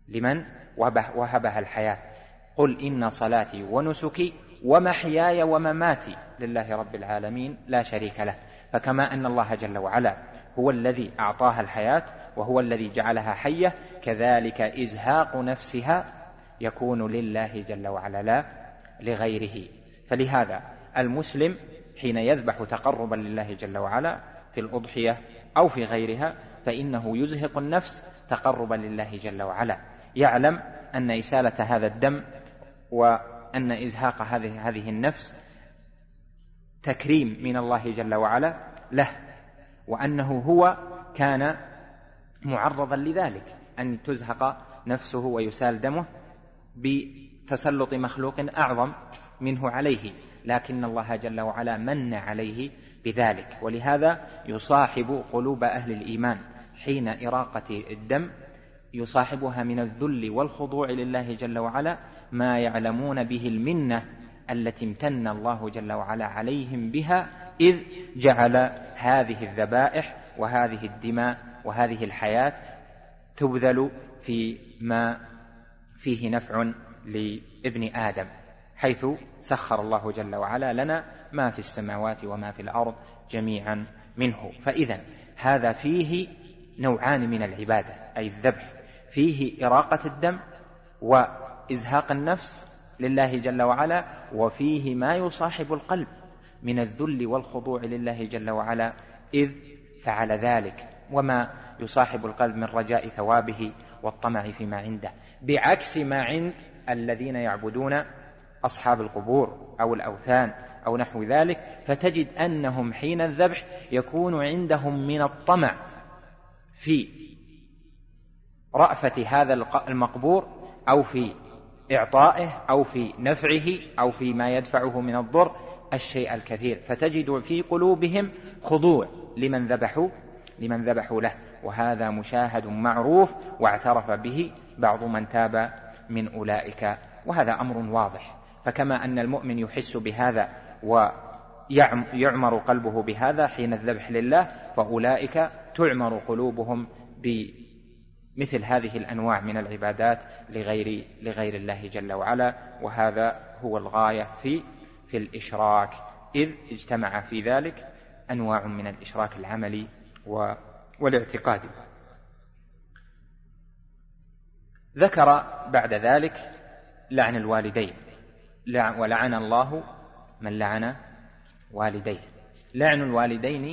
لمن وهبها الحياة. قل إن صلاتي ونسكي ومحياي ومماتي لله رب العالمين لا شريك له. فكما أن الله جل وعلا هو الذي أعطاها الحياة وهو الذي جعلها حية، كذلك إزهاق نفسها يكون لله جل وعلا لا لغيره. فلهذا المسلم حين يذبح تقربا لله جل وعلا في الأضحية أو في غيرها فإنه يزهق النفس تقربا لله جل وعلا، يعلم أن إسالة هذا الدم وأن إزهاق هذه هذه النفس تكريم من الله جل وعلا له، وأنه هو كان معرضا لذلك، أن تزهق نفسه ويسال دمه بتسلط مخلوق أعظم منه عليه، لكن الله جل وعلا من عليه بذلك. ولهذا يصاحب قلوب أهل الإيمان حين إراقة الدم يصاحبها من الذل والخضوع لله جل وعلا ما يعلمون به المنة التي امتن الله جل وعلا عليهم بها، إذ جعل هذه الذبائح وهذه الدماء وهذه الحياة تبذل في ما فيه نفع لابن آدم، حيث سخر الله جل وعلا لنا ما في السماوات وما في الأرض جميعا منه. فإذا هذا فيه نوعان من العبادة، أي الذبح فيه إراقة الدم وإزهاق النفس لله جل وعلا، وفيه ما يصاحب القلب من الذل والخضوع لله جل وعلا إذ فعل ذلك، وما يصاحب القلب من رجاء ثوابه والطمع فيما عنده، بعكس ما عند الذين يعبدون أصحاب القبور أو الأوثان أو نحو ذلك، فتجد أنهم حين الذبح يكون عندهم من الطمع في رأفة هذا المقبور أو في إعطائه أو في نفعه أو في ما يدفعه من الضر الشيء الكثير، فتجد في قلوبهم خضوع لمن ذبحوا لمن ذبحوا له، وهذا مشاهد معروف واعترف به بعض من تاب من أولئك، وهذا أمر واضح. فكما أن المؤمن يحس بهذا ويعمر قلبه بهذا حين الذبح لله، فأولئك تعمر قلوبهم بمثل هذه الأنواع من العبادات لغير لغير الله جل وعلا، وهذا هو الغاية في في الإشراك، إذ اجتمع في ذلك أنواع من الإشراك العملي والاعتقادي. ذكر بعد ذلك لعن الوالدين، ولعن الله من لعن والديه. لعن الوالدين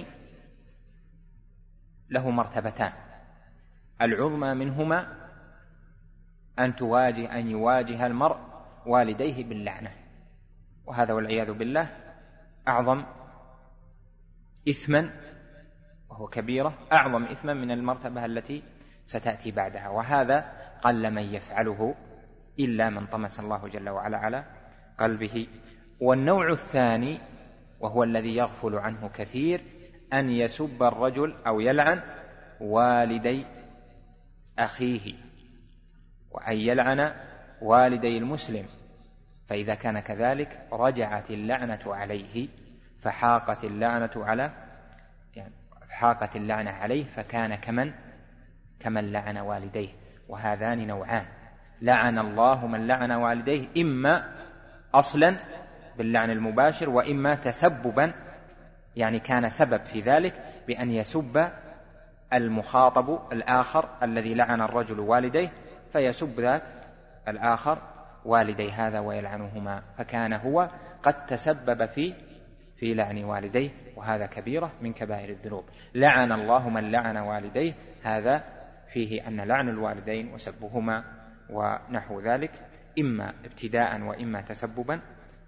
له مرتبتان، العظمى منهما أن تواجه أن يواجه المرء والديه باللعنة، وهذا والعياذ بالله أعظم إثما، وهو كبيرة أعظم إثما من المرتبة التي ستأتي بعدها، وهذا قل من يفعله إلا من طمس الله جل وعلا على قلبه. والنوع الثاني وهو الذي يغفل عنه كثير، أن يسب الرجل أو يلعن والدي أخيه، وأن يلعن والدي المسلم، فإذا كان كذلك رجعت اللعنة عليه، فحاقت اللعنة على يعني حاقت اللعنة عليه، فكان كمن كمن لعن والديه. وهذان نوعان، لعن الله من لعن والديه إما أصلا باللعن المباشر، وإما تسببا، يعني كان سبب في ذلك بأن يسب المخاطب الآخر الذي لعن الرجل والديه، فيسب ذاك الآخر والدي هذا ويلعنهما، فكان هو قد تسبب في في لعن والديه، وهذا كبيرة من كبائر الذنوب. لعن الله من لعن والديه، هذا فيه أن لعن الوالدين وسبهما ونحو ذلك إما ابتداء وإما تسببا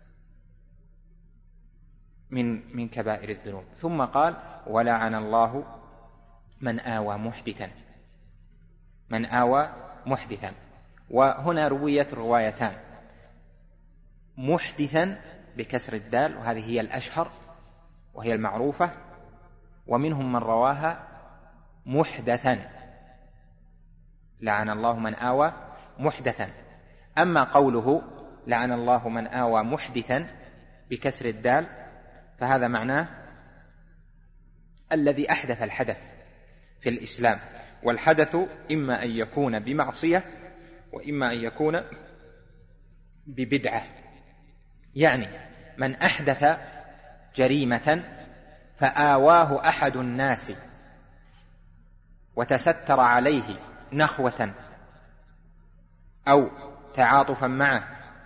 من من كبائر الذنوب. ثم قال: ولعن الله من آوى محدثا من آوى محدثا وهنا رويت روايتان، محدثا بكسر الدال، وهذه هي الأشهر وهي المعروفة، ومنهم من رواها محدثا، لعن الله من آوى محدثا. أما قوله لعن الله من آوى محدثا بكسر الدال فهذا معناه الذي أحدث الحدث في الإسلام، والحدث إما أن يكون بمعصية وإما أن يكون ببدعة، يعني من أحدث جريمة فآواه أحد الناس وتستر عليه نخوة أو تعاطفا معه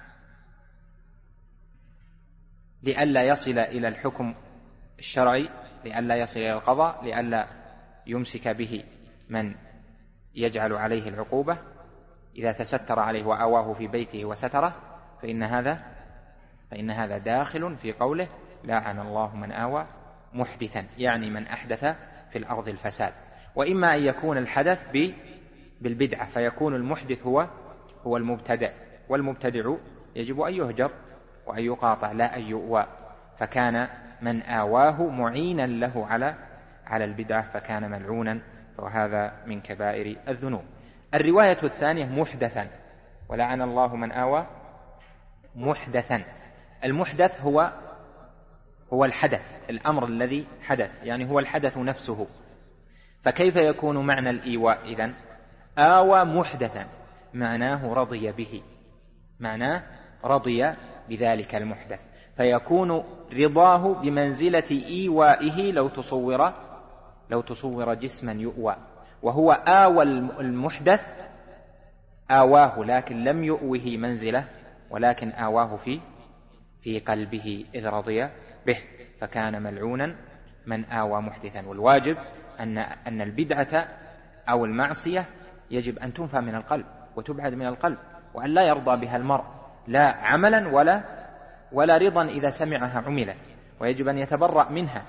لئلا يصل إلى الحكم الشرعي، لئلا يصل إلى القضاء، لئلا يمسك به من يجعل عليه العقوبة، إذا تستر عليه وآواه في بيته وستره فإن هذا فإن هذا داخل في قوله لعن الله من آوى محدثا، يعني من أحدث في الأرض الفساد. وإما أن يكون الحدث بالبدعة فيكون المحدث هو هو المبتدع، والمبتدع يجب أن يهجر وأن يقاطع لا أن يؤوى، فكان من آواه معينا له على على البدعة فكان ملعونا، وهذا من كبائر الذنوب. الرواية الثانية محدثا، ولعن الله من آوى محدثا. المحدث هو هو الحدث، الأمر الذي حدث، يعني هو الحدث نفسه. فكيف يكون معنى الإيواء إذن؟ آوى محدثا معناه رضي به، معناه رضي بذلك المحدث، فيكون رضاه بمنزلة إيوائه لو تصور لو تصور جسما يؤوى، وهو آوى المحدث، آواه لكن لم يؤوه منزله، ولكن آواه في في قلبه إذ رضي به، فكان ملعونا من آوى محدثا. والواجب أن أن البدعة أو المعصية يجب أن تنفى من القلب وتبعد من القلب، وأن لا يرضى بها المرء لا عملا ولا ولا رضا إذا سمعها عملت، ويجب أن يتبرأ منها.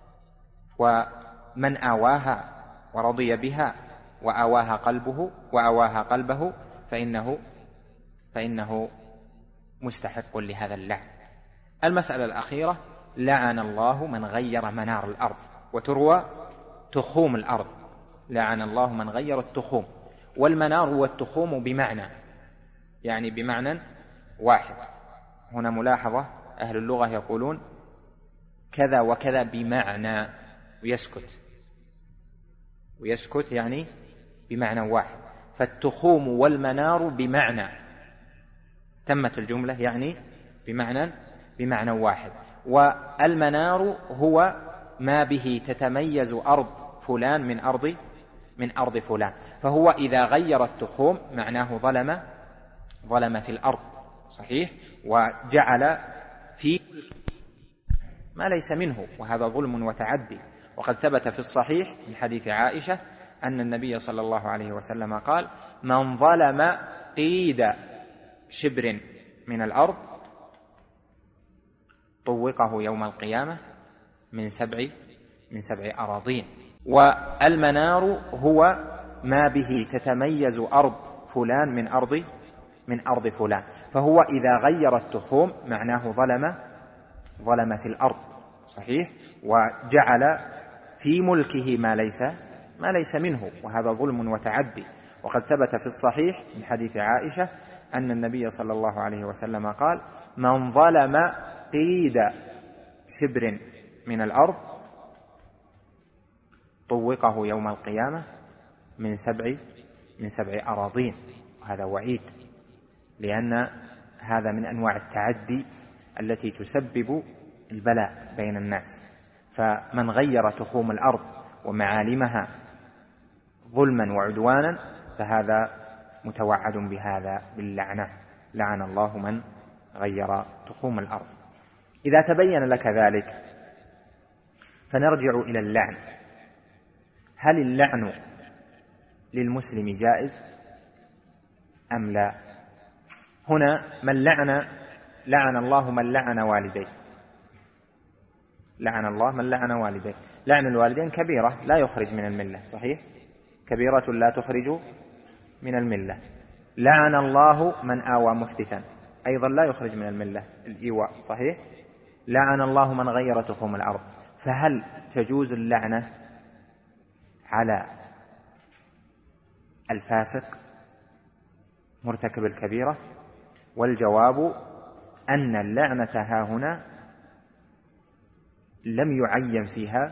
ومن آواها ورضي بها وآواها قلبه وآواها قلبه فإنه فإنه مستحق لهذا اللعن. المسألة الأخيرة: لعن الله من غير منار الأرض. وتروى تخوم الأرض، لعن الله من غير التخوم. والمنار والتخوم بمعنى، يعني بمعنى واحد. هنا ملاحظة: أهل اللغة يقولون كذا وكذا بمعنى، ويسكت ويسكت يعني بمعنى واحد. فالتخوم والمنار بمعنى، تمت الجملة يعني بمعنى بمعنى واحد. والمنار هو ما به تتميز أرض فلان من أرض من أرض فلان، فهو إذا غير التخوم معناه ظلم ظلم في الأرض، صحيح، وجعل في ما ليس منه، وهذا ظلم وتعدي. وقد ثبت في الصحيح من حديث عائشة أن النبي صلى الله عليه وسلم قال: من ظلم قيد شبر من الأرض طوقه يوم القيامة من سبع من سبع أراضين. والمنار هو ما به تتميز أرض فلان من أرض من أرض فلان، فهو إذا غير التخوم معناه ظلم ظلم في الأرض، صحيح، وجعل في ملكه ما ليس ما ليس منه، وهذا ظلم وتعدي. وقد ثبت في الصحيح من حديث عائشة أن النبي صلى الله عليه وسلم قال: من ظلم قيد شبر من الأرض طوقه يوم القيامة من سبع من سبع أراضين. وهذا وعيد، لأن هذا من أنواع التعدي التي تسبب البلاء بين الناس. فمن غير تخوم الأرض ومعالمها ظلما وعدوانا فهذا متوعد بهذا باللعنة، لعن الله من غير تخوم الأرض. إذا تبين لك ذلك فنرجع إلى اللعن. هل اللعن للمسلم جائز أم لا؟ هنا من لعن لعن الله من لعن والديه، لعن الله من لعن والديه. لعن الوالدين كبيرة لا يخرج من الملة، صحيح، كبيرة لا تخرج من الملة. لعن الله من آوى محدثا، أيضا لا يخرج من الملة، الإيواء، صحيح. لعن الله من غير تخوم الأرض. فهل تجوز اللعنة على الفاسق مرتكب الكبيرة؟ والجواب أن اللعنة ها هنا لم يعين فيها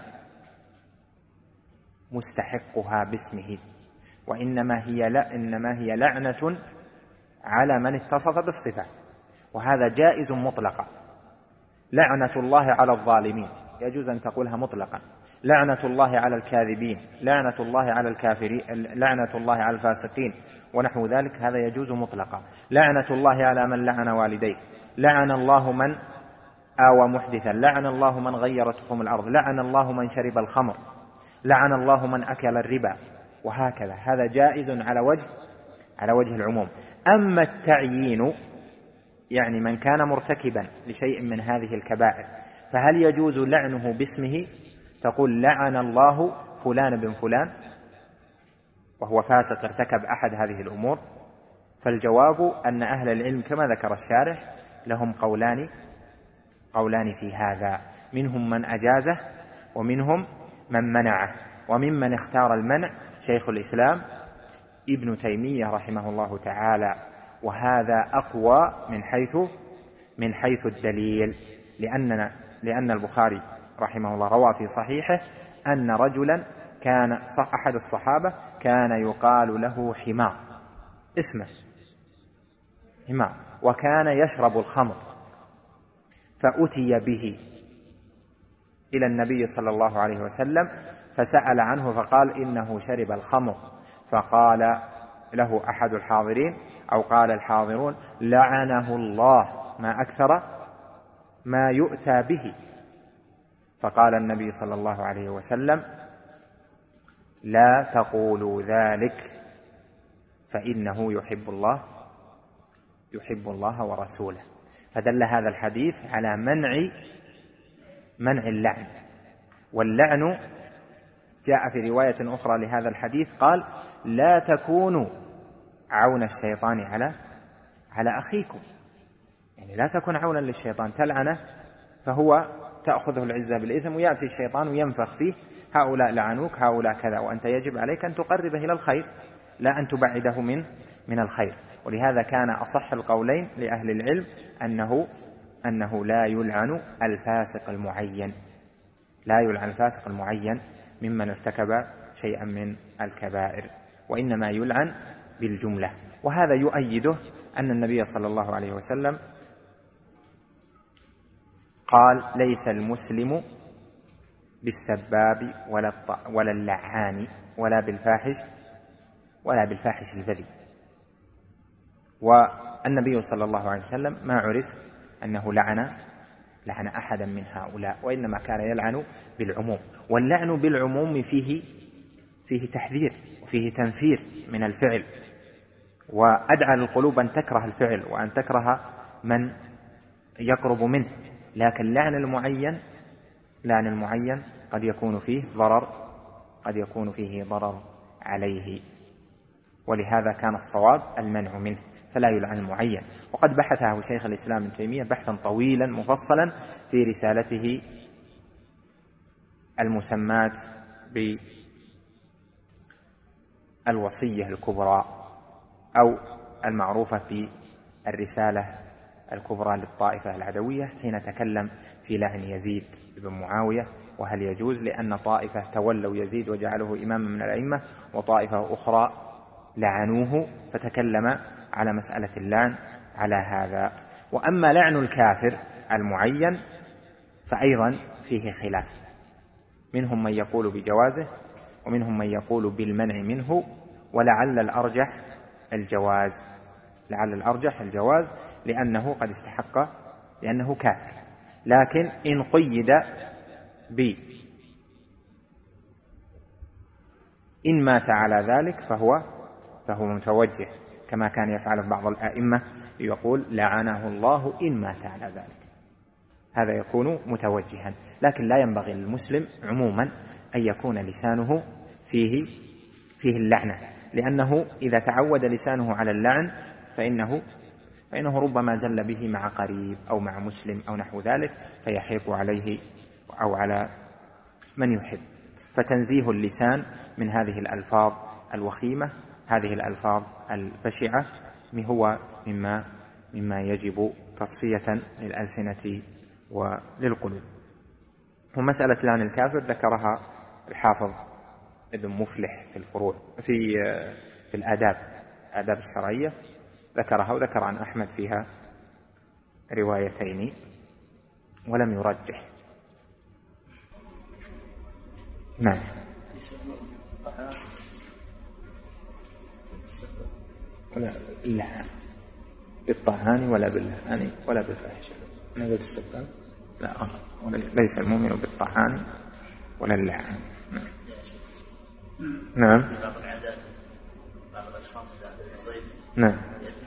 مستحقها باسمه، وإنما هي لا إنما هي لعنة على من اتصف بالصفة، وهذا جائز مطلقا. لعنة الله على الظالمين يجوز أن تقولها مطلقا، لعنة الله على الكاذبين، لعنة الله على الكافرين، لعنة الله على الفاسقين ونحو ذلك، هذا يجوز مطلقا. لعنة الله على من لعن والديه، لعن الله من آوى محدثا، لعن الله من غير تخم الأرض، لعن الله من شرب الخمر، لعن الله من أكل الربا، وهكذا. هذا جائز على وجه على وجه العموم. أما التعيين يعني من كان مرتكبا لشيء من هذه الكبائر، فهل يجوز لعنه باسمه؟ تقول لعن الله فلان بن فلان وهو فاسق ارتكب أحد هذه الأمور؟ فالجواب أن أهل العلم كما ذكر الشارح لهم قولان قولان في هذا، منهم من أجازه ومنهم من منعه، وممن اختار المنع شيخ الإسلام ابن تيمية رحمه الله تعالى، وهذا أقوى من حيث من حيث الدليل، لأننا لأن البخاري رحمه الله روى في صحيحه أن رجلا كان أحد الصحابة كان يقال له حمار، اسمه حمار، وكان يشرب الخمر، فأتي به إلى النبي صلى الله عليه وسلم فسأل عنه فقال إنه شرب الخمر، فقال له أحد الحاضرين أو قال الحاضرون لعنه الله ما أكثر ما يؤتى به. فقال النبي صلى الله عليه وسلم لا تقولوا ذلك فإنه يحب الله يحب الله ورسوله. فدل هذا الحديث على منع منع اللعن. واللعن جاء في رواية أخرى لهذا الحديث قال لا تكونوا عون الشيطان على على أخيكم، يعني لا تكون عونا للشيطان تلعنه فهو تأخذه العزة بالإثم، ويأتي الشيطان وينفخ فيه هؤلاء لعنوك هؤلاء كذا، وأنت يجب عليك أن تقربه إلى الخير لا أن تبعده من من الخير. ولهذا كان أصح القولين لأهل العلم أنه أنه لا يلعن الفاسق المعين، لا يلعن الفاسق المعين ممن ارتكب شيئا من الكبائر، وإنما يلعن بالجملة. وهذا يؤيده أن النبي صلى الله عليه وسلم قال ليس المسلم بالسباب ولا ولا اللعان ولا بالفاحش ولا بالفاحش البذيء. والنبي صلى الله عليه وسلم ما عرف أنه لعن لعن أحدا من هؤلاء، وإنما كان يلعن بالعموم. واللعن بالعموم فيه فيه تحذير وفيه تنفير من الفعل، وأدعى للقلوب أن تكره الفعل وأن تكره من يقرب منه. لكن لعن المعين لعن المعين قد يكون فيه ضرر قد يكون فيه ضرر عليه، ولهذا كان الصواب المنع منه، فلا يلعن المعين. وقد بحثه شيخ الإسلام ابن تيمية بحثا طويلا مفصلا في رسالته المسماة بالوصية الكبرى أو المعروفة في الرسالة الكبرى للطائفة العدوية، حين تكلم في لعن يزيد بن معاوية وهل يجوز، لأن طائفة تولوا يزيد وجعله إماما من الأئمة، وطائفة أخرى لعنوه، فتكلم على مسألة اللعن على هذا. وأما لعن الكافر المعين فأيضا فيه خلاف، منهم من يقول بجوازه ومنهم من يقول بالمنع منه، ولعل الأرجح الجواز لعل الأرجح الجواز لأنه قد استحق لأنه كافر. لكن إن قيد ب إن مات على ذلك فهو فهو متوجه، كما كان يفعل بعض الآئمة يقول لعنه الله إن مات على ذلك، هذا يكون متوجها. لكن لا ينبغي للمسلم عموما أن يكون لسانه فيه فيه اللعنة، لأنه إذا تعود لسانه على اللعن فإنه فإنه ربما زل به مع قريب أو مع مسلم أو نحو ذلك، فيحيق عليه أو على من يحب. فتنزيه اللسان من هذه الألفاظ الوخيمة، هذه الألفاظ البشعة، هو مما مما يجب تصفية للألسنة وللقلوب. ومسألة لعن الكافر ذكرها الحافظ ابن مفلح في الفروع في في الآداب آداب الشرعية، ذكرها، وذكر عن أحمد فيها روايتين ولم يرجح. نعم. ولا اللعان بالطعان ولا باللعان ولا بالفاحشة. نقول السبب لا، ليس المؤمن بالطعان ولا اللعان. نعم. نعم.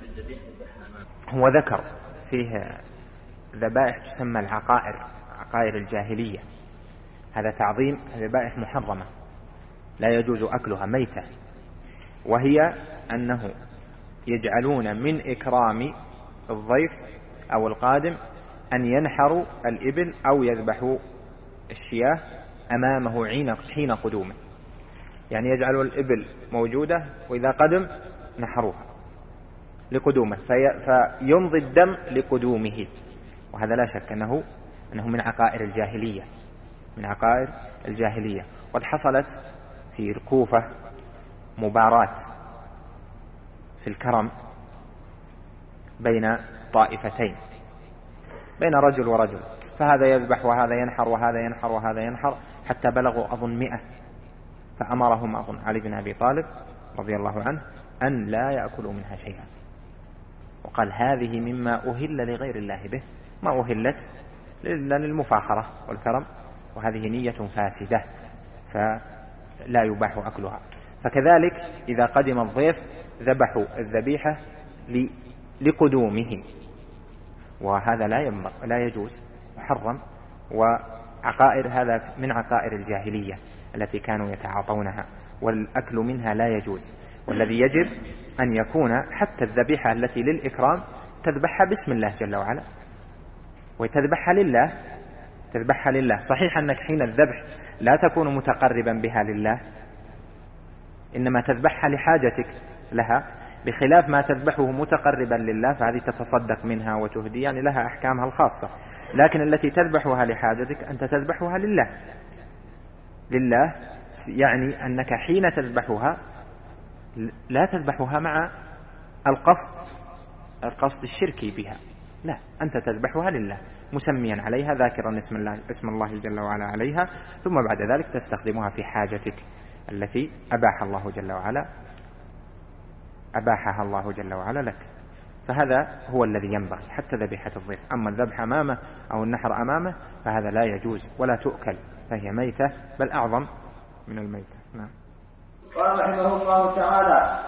هو ذكر فيه ذبائح تسمى العقائر، عقائر الجاهلية، هذا تعظيم ذبائح محرمة لا يجوز أكلها ميتة، وهي أنه يجعلون من إكرام الضيف أو القادم أن ينحروا الإبل أو يذبحوا الشياه أمامه حين قدومه، يعني يجعلوا الإبل موجودة وإذا قدم نحروها لقدومه في فيمضي الدم لقدومه، وهذا لا شك أنه أنه من عقائر الجاهلية، من عقائر الجاهلية. قد حصلت في الكوفة مباراة في الكرم بين طائفتين، بين رجل ورجل، فهذا يذبح وهذا ينحر وهذا ينحر وهذا ينحر حتى بلغوا أظن مئة، فأمرهم أظن علي بن أبي طالب رضي الله عنه أن لا يأكلوا منها شيئا، وقال هذه مما أهل لغير الله به، ما أهلت إلا للمفاخرة والكرم، وهذه نية فاسدة فلا يباح أكلها. فكذلك إذا قدم الضيف ذبحوا الذبيحة لقدومه، وهذا لا ينبغي لا يجوز، محرم، وعقائر هذا من عقائر الجاهلية التي كانوا يتعاطونها، والأكل منها لا يجوز. والذي يجب أن يكون حتى الذبيحة التي للإكرام تذبحها باسم الله جل وعلا، وتذبحها لله، تذبحها لله. صحيح أنك حين الذبح لا تكون متقربا بها لله، إنما تذبحها لحاجتك لها، بخلاف ما تذبحه متقربا لله فهذه تتصدق منها وتهدي، يعني لها أحكامها الخاصة. لكن التي تذبحها لحاجتك أنت تذبحها لله، لله يعني أنك حين تذبحها لا تذبحها مع القصد القصد الشركي بها، لا، أنت تذبحها لله مسميا عليها، ذاكرا اسم الله اسم الله جل وعلا عليها، ثم بعد ذلك تستخدمها في حاجتك التي أباح الله جل وعلا أباحها الله جل وعلا لك. فهذا هو الذي ينبغي حتى ذبيحة الضيف. أما الذبح أمامه أو النحر أمامه فهذا لا يجوز ولا تؤكل، فهي ميتة بل أعظم من الميتة. نعم. قال رحمه الله تعالى: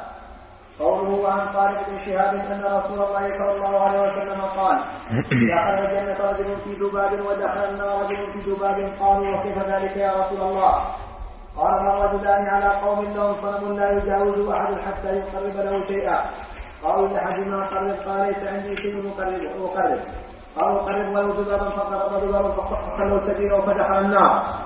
قوله عن طارق بن شهاب أن رسول الله صلى الله عليه وسلم قال: دخل الجنة رجل في ذباب ودخل النار رجل في ذباب. قالوا: وكيف ذلك يا رسول الله؟ قال: الرجلان على قوم لهم صنم لا يجاوز أحد حتى يقرب له شيئا. قالوا: لأحدهما قرب. قال: ليس عندي شيء مقرب وقرب. قالوا: قرب ولو ذبابا. فقرب ذبابا فخلوا سبيله فدخل النار.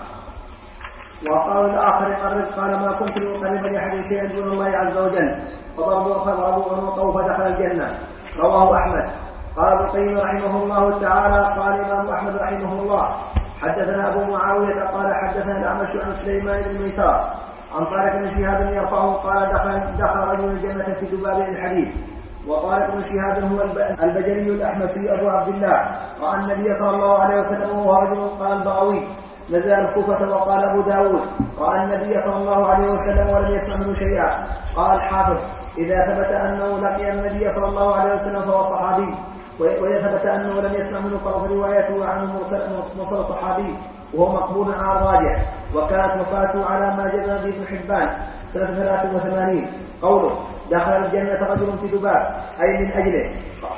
وقالوا الآخر: قرب. قال: ما كنت لأقرب لأحد شيئا دون الله عز وجل. فضربوا فضربوا عنقه فدخل الجنة. رواه أحمد. قال ابن القيم رحمه الله تعالى: قال الإمام أحمد رحمه الله: حدثنا أبو معاوية قال حدثنا الأعمش عن سليمان بن ميسار عن طارق بن شهاب يرفعه قال: دخل دخل رجل الجنة في ذباب الحديد. وطارق بن شهاب هو البجلي الأحمسي أبو عبد الله، رأى النبي صلى الله عليه وسلم وهو رجل قال بغوي نزل الكوفة. وقال أبو داود: رأى النبي صلى الله عليه وسلم ولم يسمع منه شيئا. قال حافظ: إذا ثبت أنه لقي النبي صلى الله عليه وسلم فهو صحابي، وإذا ثبت أنه لم يسمع منه فروايته عنه مرسل صحابي وهو مقبول على الراجح. وكانت وفاته على ما جزم به ابن حبان سنة ثلاث وثمانين. قوله: دخل الجنة رجل في ذباب أي من أجله.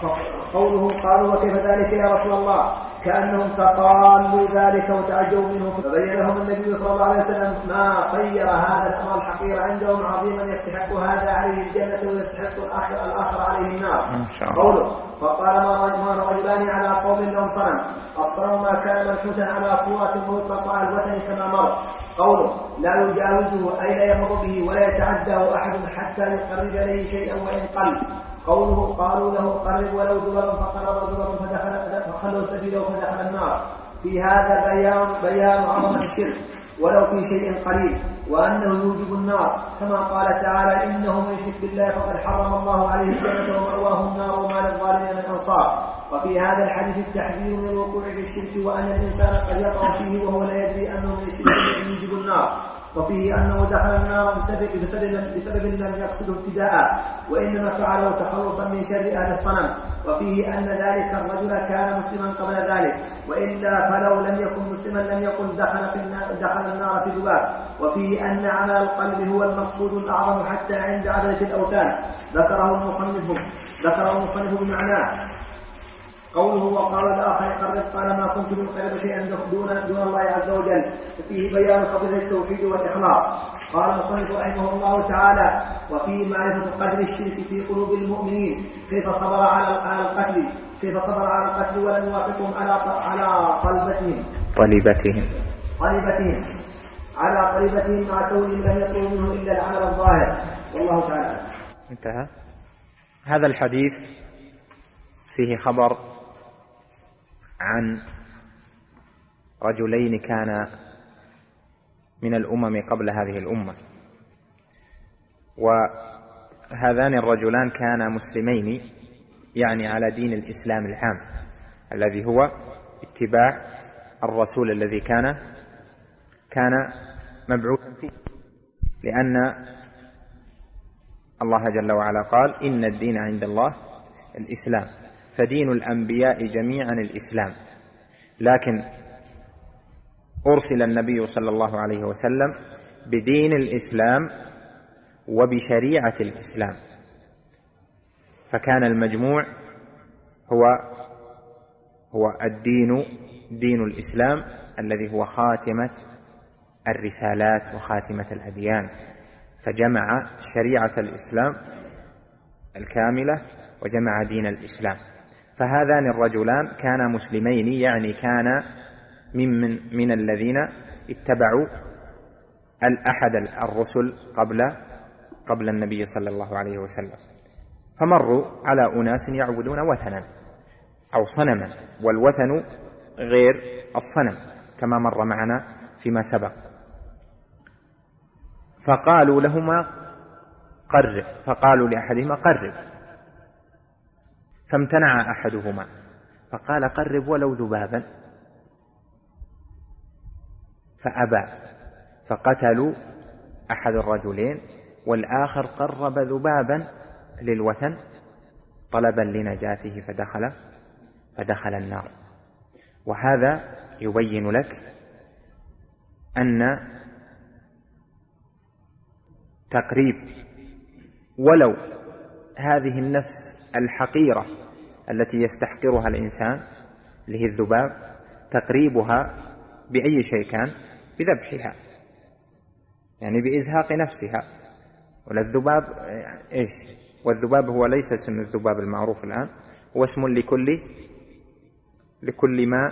قوله: قالوا: وكيف ذلك يا رسول الله؟ كأنهم تقالوا ذلك وتعجبوا منه. فبين لهم النبي صلى الله عليه وسلم ما خير هذا الأمر الحقير عندهم عظيما يستحق هذا عليه الجنة ويستحق الآخر, الآخر عليه النار. قوله: فقال: ما رجلان على قوم لهم صنم. الصنم ما كان منحوتا على صورة ملتقى على الوثن كما مر. قوله: لا يجاوزه أي لا يمر به ولا يتعداه أحد حتى يقرب إليه شيئا وإن قل. قوله: قالوا له: قرب ولو ذبابا. فقرب ذبابا فدخل فخلوا سبيله فدخل النار. في هذا بيان بيان عظمة الشرك ولو في شيء قليل، وأنه يوجب النار، كما قال تعالى: إنه من يشرك بالله فقد حرم الله عليه الجنة ومأواه النار وما للظالمين من أنصار. وفي هذا الحديث التحذير من الوقوع في الشرك، وأن الإنسان قد يقع فيه وهو لا يدري أنه من الشرك يوجب النار، وفيه أنه دخل النار بسبب, بسبب, بسبب لم يقصده ابتداء، وإنما فعله تخلصا من شر أهل الصنم. وفيه أن ذلك الرجل كان مسلما قبل ذلك، وإلا فلو لم يكن مسلما لم يكن دخل, في النار دخل النار في ذباب. وفيه أن عمل القلب هو المقصود الأعظم حتى عند عبدة الأوثان. ذكره المصنف ذكره المصنف بمعناه قوله: وقال الآخر قرب قال: ما كنت من قرب شيئا دون, دون الله عز وجل. فيه بيان فضل التوحيد والإخلاص. قال المصنف رحمه الله تعالى: وفيه معرفة قدر الشرك في قلوب المؤمنين، كيف صبر على القتل كيف صبر على القتل ولم يوافقهم على على طلبتهم طلبتهم طلبتهم على طلبتهم مع كونهم لم يطلبوا منه إلا العمل الظاهر. والله تعالى. انتهى. هذا الحديث فيه خبر عن رجلين كان من الأمم قبل هذه الأمة، وهذان الرجلان كانا مسلمين، يعني على دين الإسلام العام الذي هو اتباع الرسول الذي كان كان مبعوثا فيه، لأن الله جل وعلا قال: إن الدين عند الله الإسلام، فدين الأنبياء جميعا الإسلام. لكن أرسل النبي صلى الله عليه وسلم بدين الإسلام وبشريعة الإسلام، فكان المجموع هو هو الدين دين الإسلام الذي هو خاتمة الرسالات وخاتمة الأديان، فجمع شريعة الإسلام الكاملة وجمع دين الإسلام. فهذان الرجلان كانا مسلمين، يعني كان من, من, من الذين اتبعوا الأحد الرسل قبل قبل النبي صلى الله عليه وسلم، فمروا على أناس يعبدون وثنا أو صنما، والوثن غير الصنم كما مر معنا فيما سبق. فقالوا لهما قرب، فقالوا لأحدهما قرب، فامتنع أحدهما فقال قرب ولو ذبابا، فأبى، فقتلوا أحد الرجلين، والآخر قرب ذبابا للوثن طلبا لنجاته فدخل فدخل النار. وهذا يبين لك أن تقريب ولو هذه النفس الحقيرة التي يستحقرها الإنسان اللي هي الذباب، تقريبها بأي شيء كان بذبحها، يعني بإزهاق نفسها. ولا الذباب إيش؟ والذباب هو ليس اسم الذباب المعروف الآن، هو اسم لكل لكل ما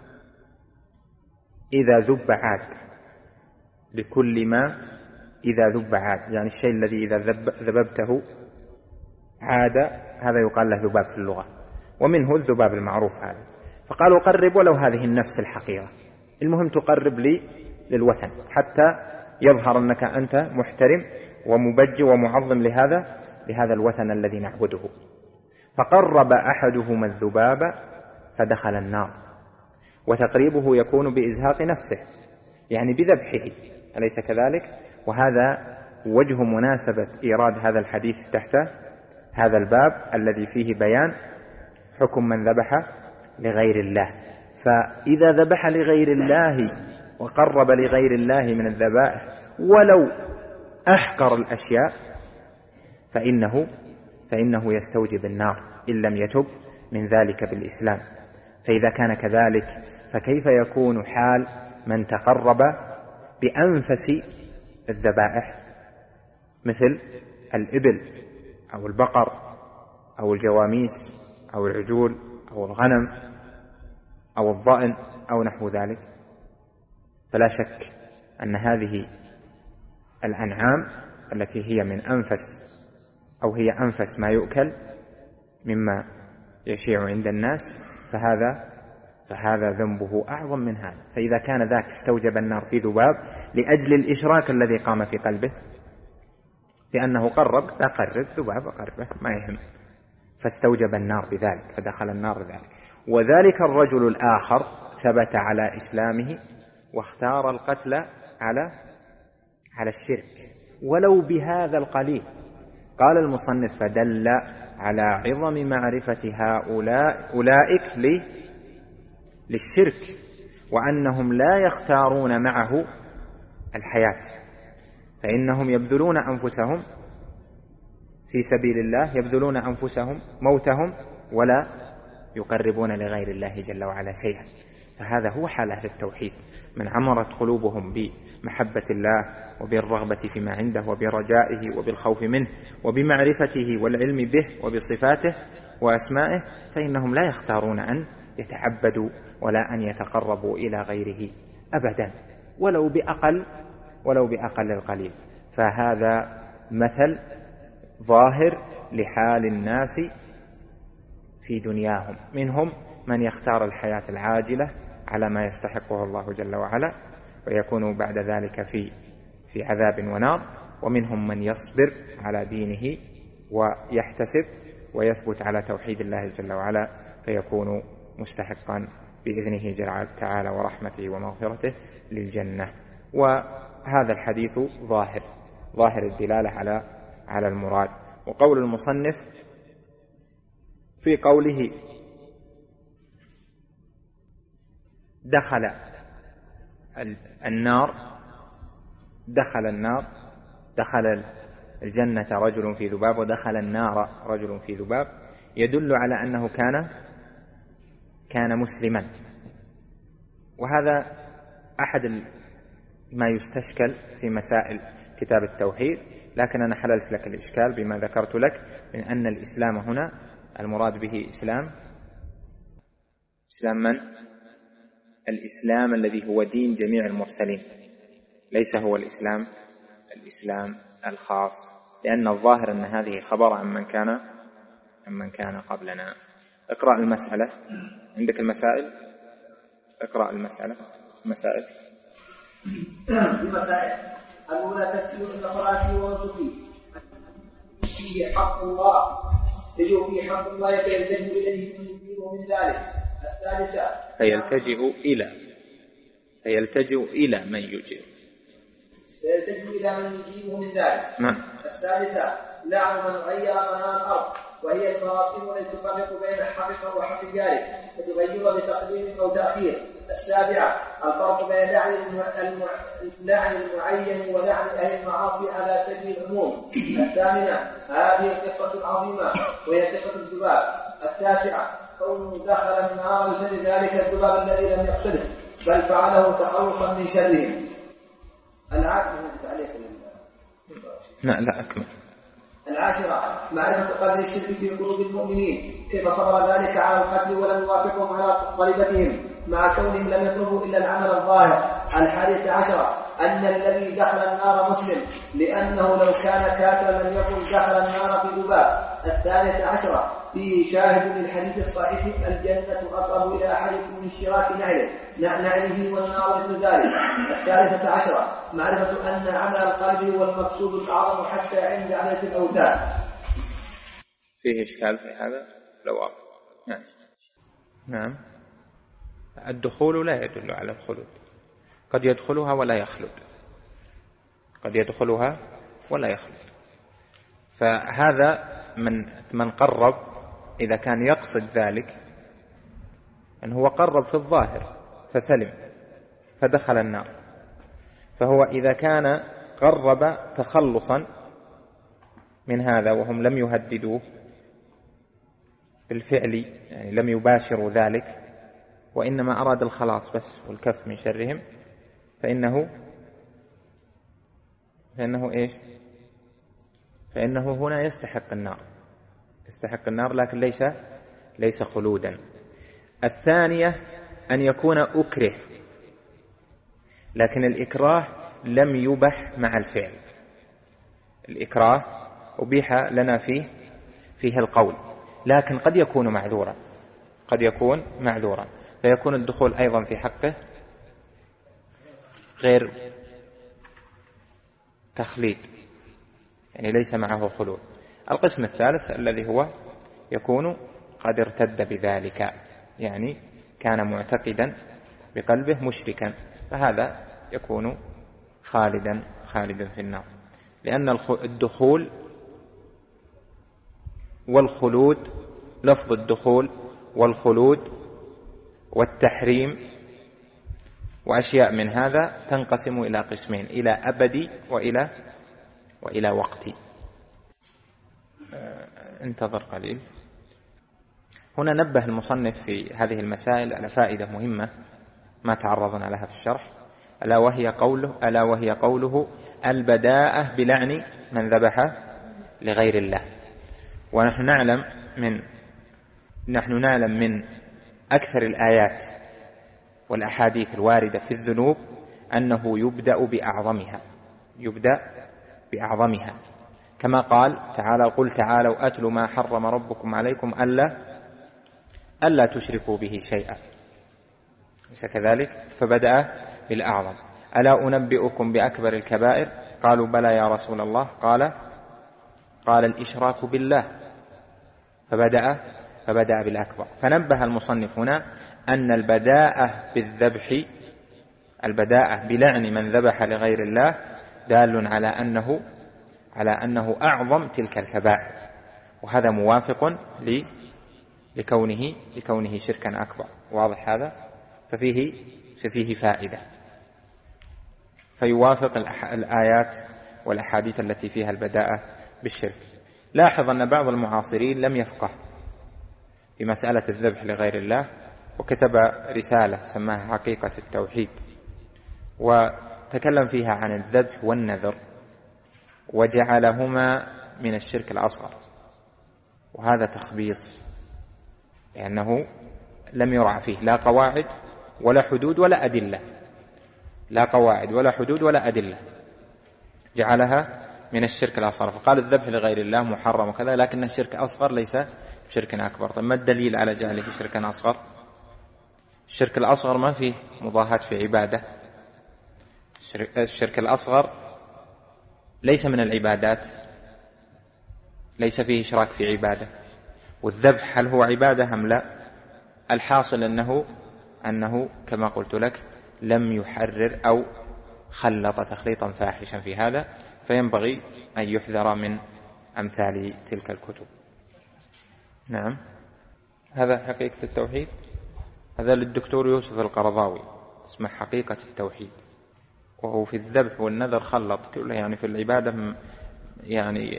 إذا ذب عاد، لكل ما إذا ذب عاد، يعني الشيء الذي إذا ذببته عاد، هذا يقال له ذباب في اللغة، ومنه الذباب المعروف هذا. فقالوا قرب ولو هذه النفس الحقيرة، المهم تقرب لي للوثن حتى يظهر أنك أنت محترم ومبجل ومعظم لهذا لهذا الوثن الذي نعبده. فقرب أحدهما الذباب فدخل النار، وتقريبه يكون بإزهاق نفسه، يعني بذبحه، أليس كذلك؟ وهذا وجه مناسبة إيراد هذا الحديث تحت هذا الباب الذي فيه بيان حكم من ذبح لغير الله. فإذا ذبح لغير الله وقرب لغير الله من الذبائح ولو أحقر الأشياء فإنه فإنه يستوجب النار إن لم يتب من ذلك بالإسلام. فإذا كان كذلك فكيف يكون حال من تقرب بأنفس الذبائح مثل الإبل أو البقر أو الجواميس أو العجول أو الغنم أو الضأن أو نحو ذلك؟ فلا شك أن هذه الأنعام التي هي من أنفس أو هي أنفس ما يؤكل مما يشيع عند الناس، فهذا فهذا ذنبه أعظم من هذا. فإذا كان ذاك استوجب النار في ذباب لأجل الإشراك الذي قام في قلبه، لأنه قرب، لا قرب ذباب قربه ما يهم، فاستوجب النار بذلك فدخل النار بذلك. وذلك الرجل الآخر ثبت على إسلامه واختار القتل على على الشرك ولو بهذا القليل. قال المصنف: فدل على عظم معرفة هؤلاء أولئك للشرك، وأنهم لا يختارون معه الحياة، فإنهم يبذلون أنفسهم في سبيل الله، يبذلون أنفسهم موتهم ولا يقربون لغير الله جل وعلا شيئا. فهذا هو حال أهل التوحيد، من عمرت قلوبهم بمحبة الله وبالرغبة فيما عنده وبرجائه وبالخوف منه وبمعرفته والعلم به وبصفاته وأسمائه، فإنهم لا يختارون أن يتعبدوا ولا أن يتقربوا إلى غيره أبدا ولو بأقل ولو بأقل القليل. فهذا مثل ظاهر لحال الناس في دنياهم، منهم من يختار الحياة العاجلة على ما يستحقه الله جل وعلا ويكون بعد ذلك في في عذاب ونار، ومنهم من يصبر على دينه ويحتسب ويثبت على توحيد الله جل وعلا فيكون مستحقا بإذنه جل تعالى ورحمته ومغفرته للجنة. وهذا الحديث ظاهر ظاهر الدلالة على على المراد. وقول المصنف في قوله: دخل النار دخل النار دخل الجنة رجل في ذباب ودخل النار رجل في ذباب، يدل على أنه كان كان مسلما. وهذا أحد ما يستشكل في مسائل كتاب التوحيد، لكن أنا حللت لك الإشكال بما ذكرت لك من أن الإسلام هنا المراد به إسلام إسلام من؟ الإسلام الذي هو دين جميع المرسلين، ليس هو الإسلام الإسلام الخاص، لأن الظاهر أن هذه خبر عن من كان عن من كان قبلنا. اقرأ المسألة، عندك المسائل، اقرأ المسألة مسائل المسائل الأولى: تفسير أن صلاتي ونسكي فيه حق الله يجب فيه حق الله فيلتجئ إليه من يجيبه من ذلك. الثالثة: فيلتجئ إلى فيلتجئ إلى من يجيب فيلتجئ إلى من يجيبه من ذلك. نعم. الثالثة: لعن من غير منار الأرض، وهي المراسم التي تفرق بين حقيقة وحق جاري وتغير بتقديم أو تأخير. السابعة: الفرق بين لعن لعن المعين ولعن أهل المعاصي على سبيل العموم. الثامنة: هذه القصة العظيمة وهي قصة الذباب. التاسعة: كونه دخل النار بسبب ذلك الذباب الذي لم يقصده بل فعله تخلصا من شرهم. العاشرة لا لا أكمل. العاشرة: معرفة قدر الشرك في قلوب المؤمنين كيف صبر ذلك على القتل ولم يوافقهم على طلبتهم مع كونهم لم يطلبوا إلا العمل الظاهر. الحادية عشرة: أن الذي دخل النار مسلم لأنه لو كان كافرا لم يكن دخل النار في ذباب. الثانية عشرة: فيه شاهد للحديث الصحيح: الجنة أقرب إلى أحدكم من شراك نعله نعله والنار مثل ذلك. الثالثة عشرة: معرفة أن عمل القلب هو المقصود الأعظم حتى عند عملة الأوثان. فيه إشكال في هذا؟ لو أقل. نعم نعم. الدخول لا يدل على الخلود، قد يدخلها ولا يخلد، قد يدخلها ولا يخلد. فهذا من من قرب، إذا كان يقصد ذلك أن هو قرب في الظاهر فسلم فدخل النار، فهو إذا كان قرب تخلصا من هذا وهم لم يهددوه بالفعل، يعني لم يباشروا ذلك وإنما أراد الخلاص بس والكف من شرهم، فإنه فإنه إيش فإنه هنا يستحق النار يستحق النار لكن ليس ليس خلودا. الثانية: أن يكون أكره، لكن الإكراه لم يبح مع الفعل. الإكراه أبيح لنا فيه فيه القول، لكن قد يكون معذورا قد يكون معذورا فيكون الدخول أيضا في حقه غير تخليد، يعني ليس معه خلود. القسم الثالث الذي هو يكون قد ارتد بذلك، يعني كان معتقدا بقلبه مشركا، فهذا يكون خالدا خالدا في النار، لأن الدخول والخلود، لفظ الدخول والخلود والتحريم وأشياء من هذا تنقسم إلى قسمين، إلى أبدي وإلى وإلى وقتي. انتظر قليل. هنا نبه المصنف في هذه المسائل على فائدة مهمة ما تعرضنا لها في الشرح، ألا وهي قوله ألا وهي قوله البداءة بلعن من ذبح لغير الله. ونحن نعلم من نحن نعلم من أكثر الآيات والأحاديث الواردة في الذنوب أنه يبدأ بأعظمها يبدأ بأعظمها كما قال تعالى: قل تعالوا أتل ما حرم ربكم عليكم ألا ألا تشركوا به شيئا، ليس كذلك؟ فبدأ بالأعظم. ألا أنبئكم بأكبر الكبائر؟ قالوا بلى يا رسول الله، قال قال الإشراك بالله، فبدأ فبدأ بالأكبر. فنبه المصنف هنا أن البداءة بالذبح البداءة بلعن من ذبح لغير الله دال على أنه على أنه أعظم تلك الكبائر، وهذا موافق لكونه لكونه شركا أكبر. واضح هذا؟ ففيه ففيه فائدة، فيوافق الآيات والأحاديث التي فيها البداءة بالشرك. لاحظ أن بعض المعاصرين لم يفقه في مسألة الذبح لغير الله، وكتب رسالة سماها حقيقة التوحيد، وتكلم فيها عن الذبح والنذر، وجعلهما من الشرك الأصغر، وهذا تخبيص، لأنه لم يرع فيه لا قواعد ولا حدود ولا أدلة لا قواعد ولا حدود ولا أدلة جعلها من الشرك الأصغر. فقال الذبح لغير الله محرم وكذا، لكن الشرك أصغر ليس شرك أكبر. طيب ما الدليل على جعله شركا أصغر؟ الشرك الأصغر ما فيه مضاهاة في عبادة، الشرك الأصغر ليس من العبادات، ليس فيه إشراك في عبادة. والذبح هل هو عبادة أم لا؟ الحاصل أنه أنه كما قلت لك لم يحرر أو خلط تخليطا فاحشا في هذا، فينبغي أن يحذر من أمثال تلك الكتب. نعم، هذا حقيقة التوحيد، هذا للدكتور يوسف القرضاوي، اسمه حقيقة التوحيد، وهو في الذبح والنذر خلط كله، يعني في العبادة يعني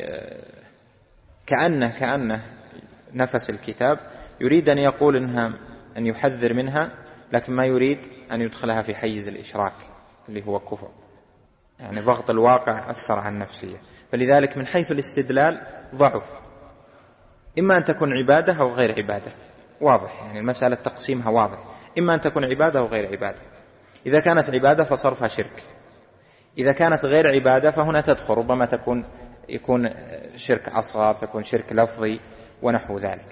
كأنه كأنه نفس الكتاب يريد أن يقول إنها أن يحذر منها، لكن ما يريد أن يدخلها في حيز الإشراك اللي هو كفر، يعني ضغط الواقع أثر على النفسية. فلذلك من حيث الاستدلال ضعف، إما أن تكون عبادة أو غير عبادة، واضح، يعني المسألة تقسيمها واضح، إما أن تكون عبادة أو غير عبادة. إذا كانت عبادة فصرفها شرك، إذا كانت غير عبادة فهنا تدخل، ربما تكون يكون شرك أصغر، تكون شرك لفظي ونحو ذلك.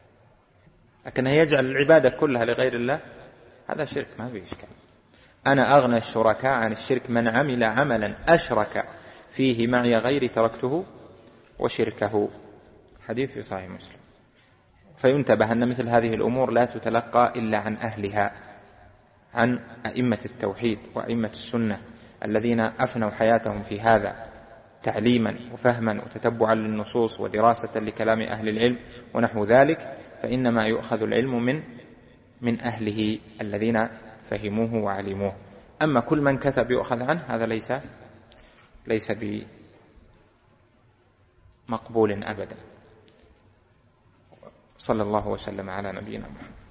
لكن يجعل العبادة كلها لغير الله هذا شرك ما فيه إشكال. أنا أغنى الشركاء عن الشرك من عمل عملا أشرك فيه معي غيري تركته وشركه، حديث في صحيح مسلم. فينتبه أن مثل هذه الأمور لا تتلقى إلا عن أهلها، عن أئمة التوحيد وأئمة السنة الذين أفنوا حياتهم في هذا تعليما وفهما وتتبعا للنصوص ودراسة لكلام أهل العلم ونحو ذلك، فإنما يؤخذ العلم من من أهله الذين فهموه وعلموه. أما كل من كتب يؤخذ عنه هذا ليس ليس بمقبول أبدا. صلى الله وسلم على نبينا محمد.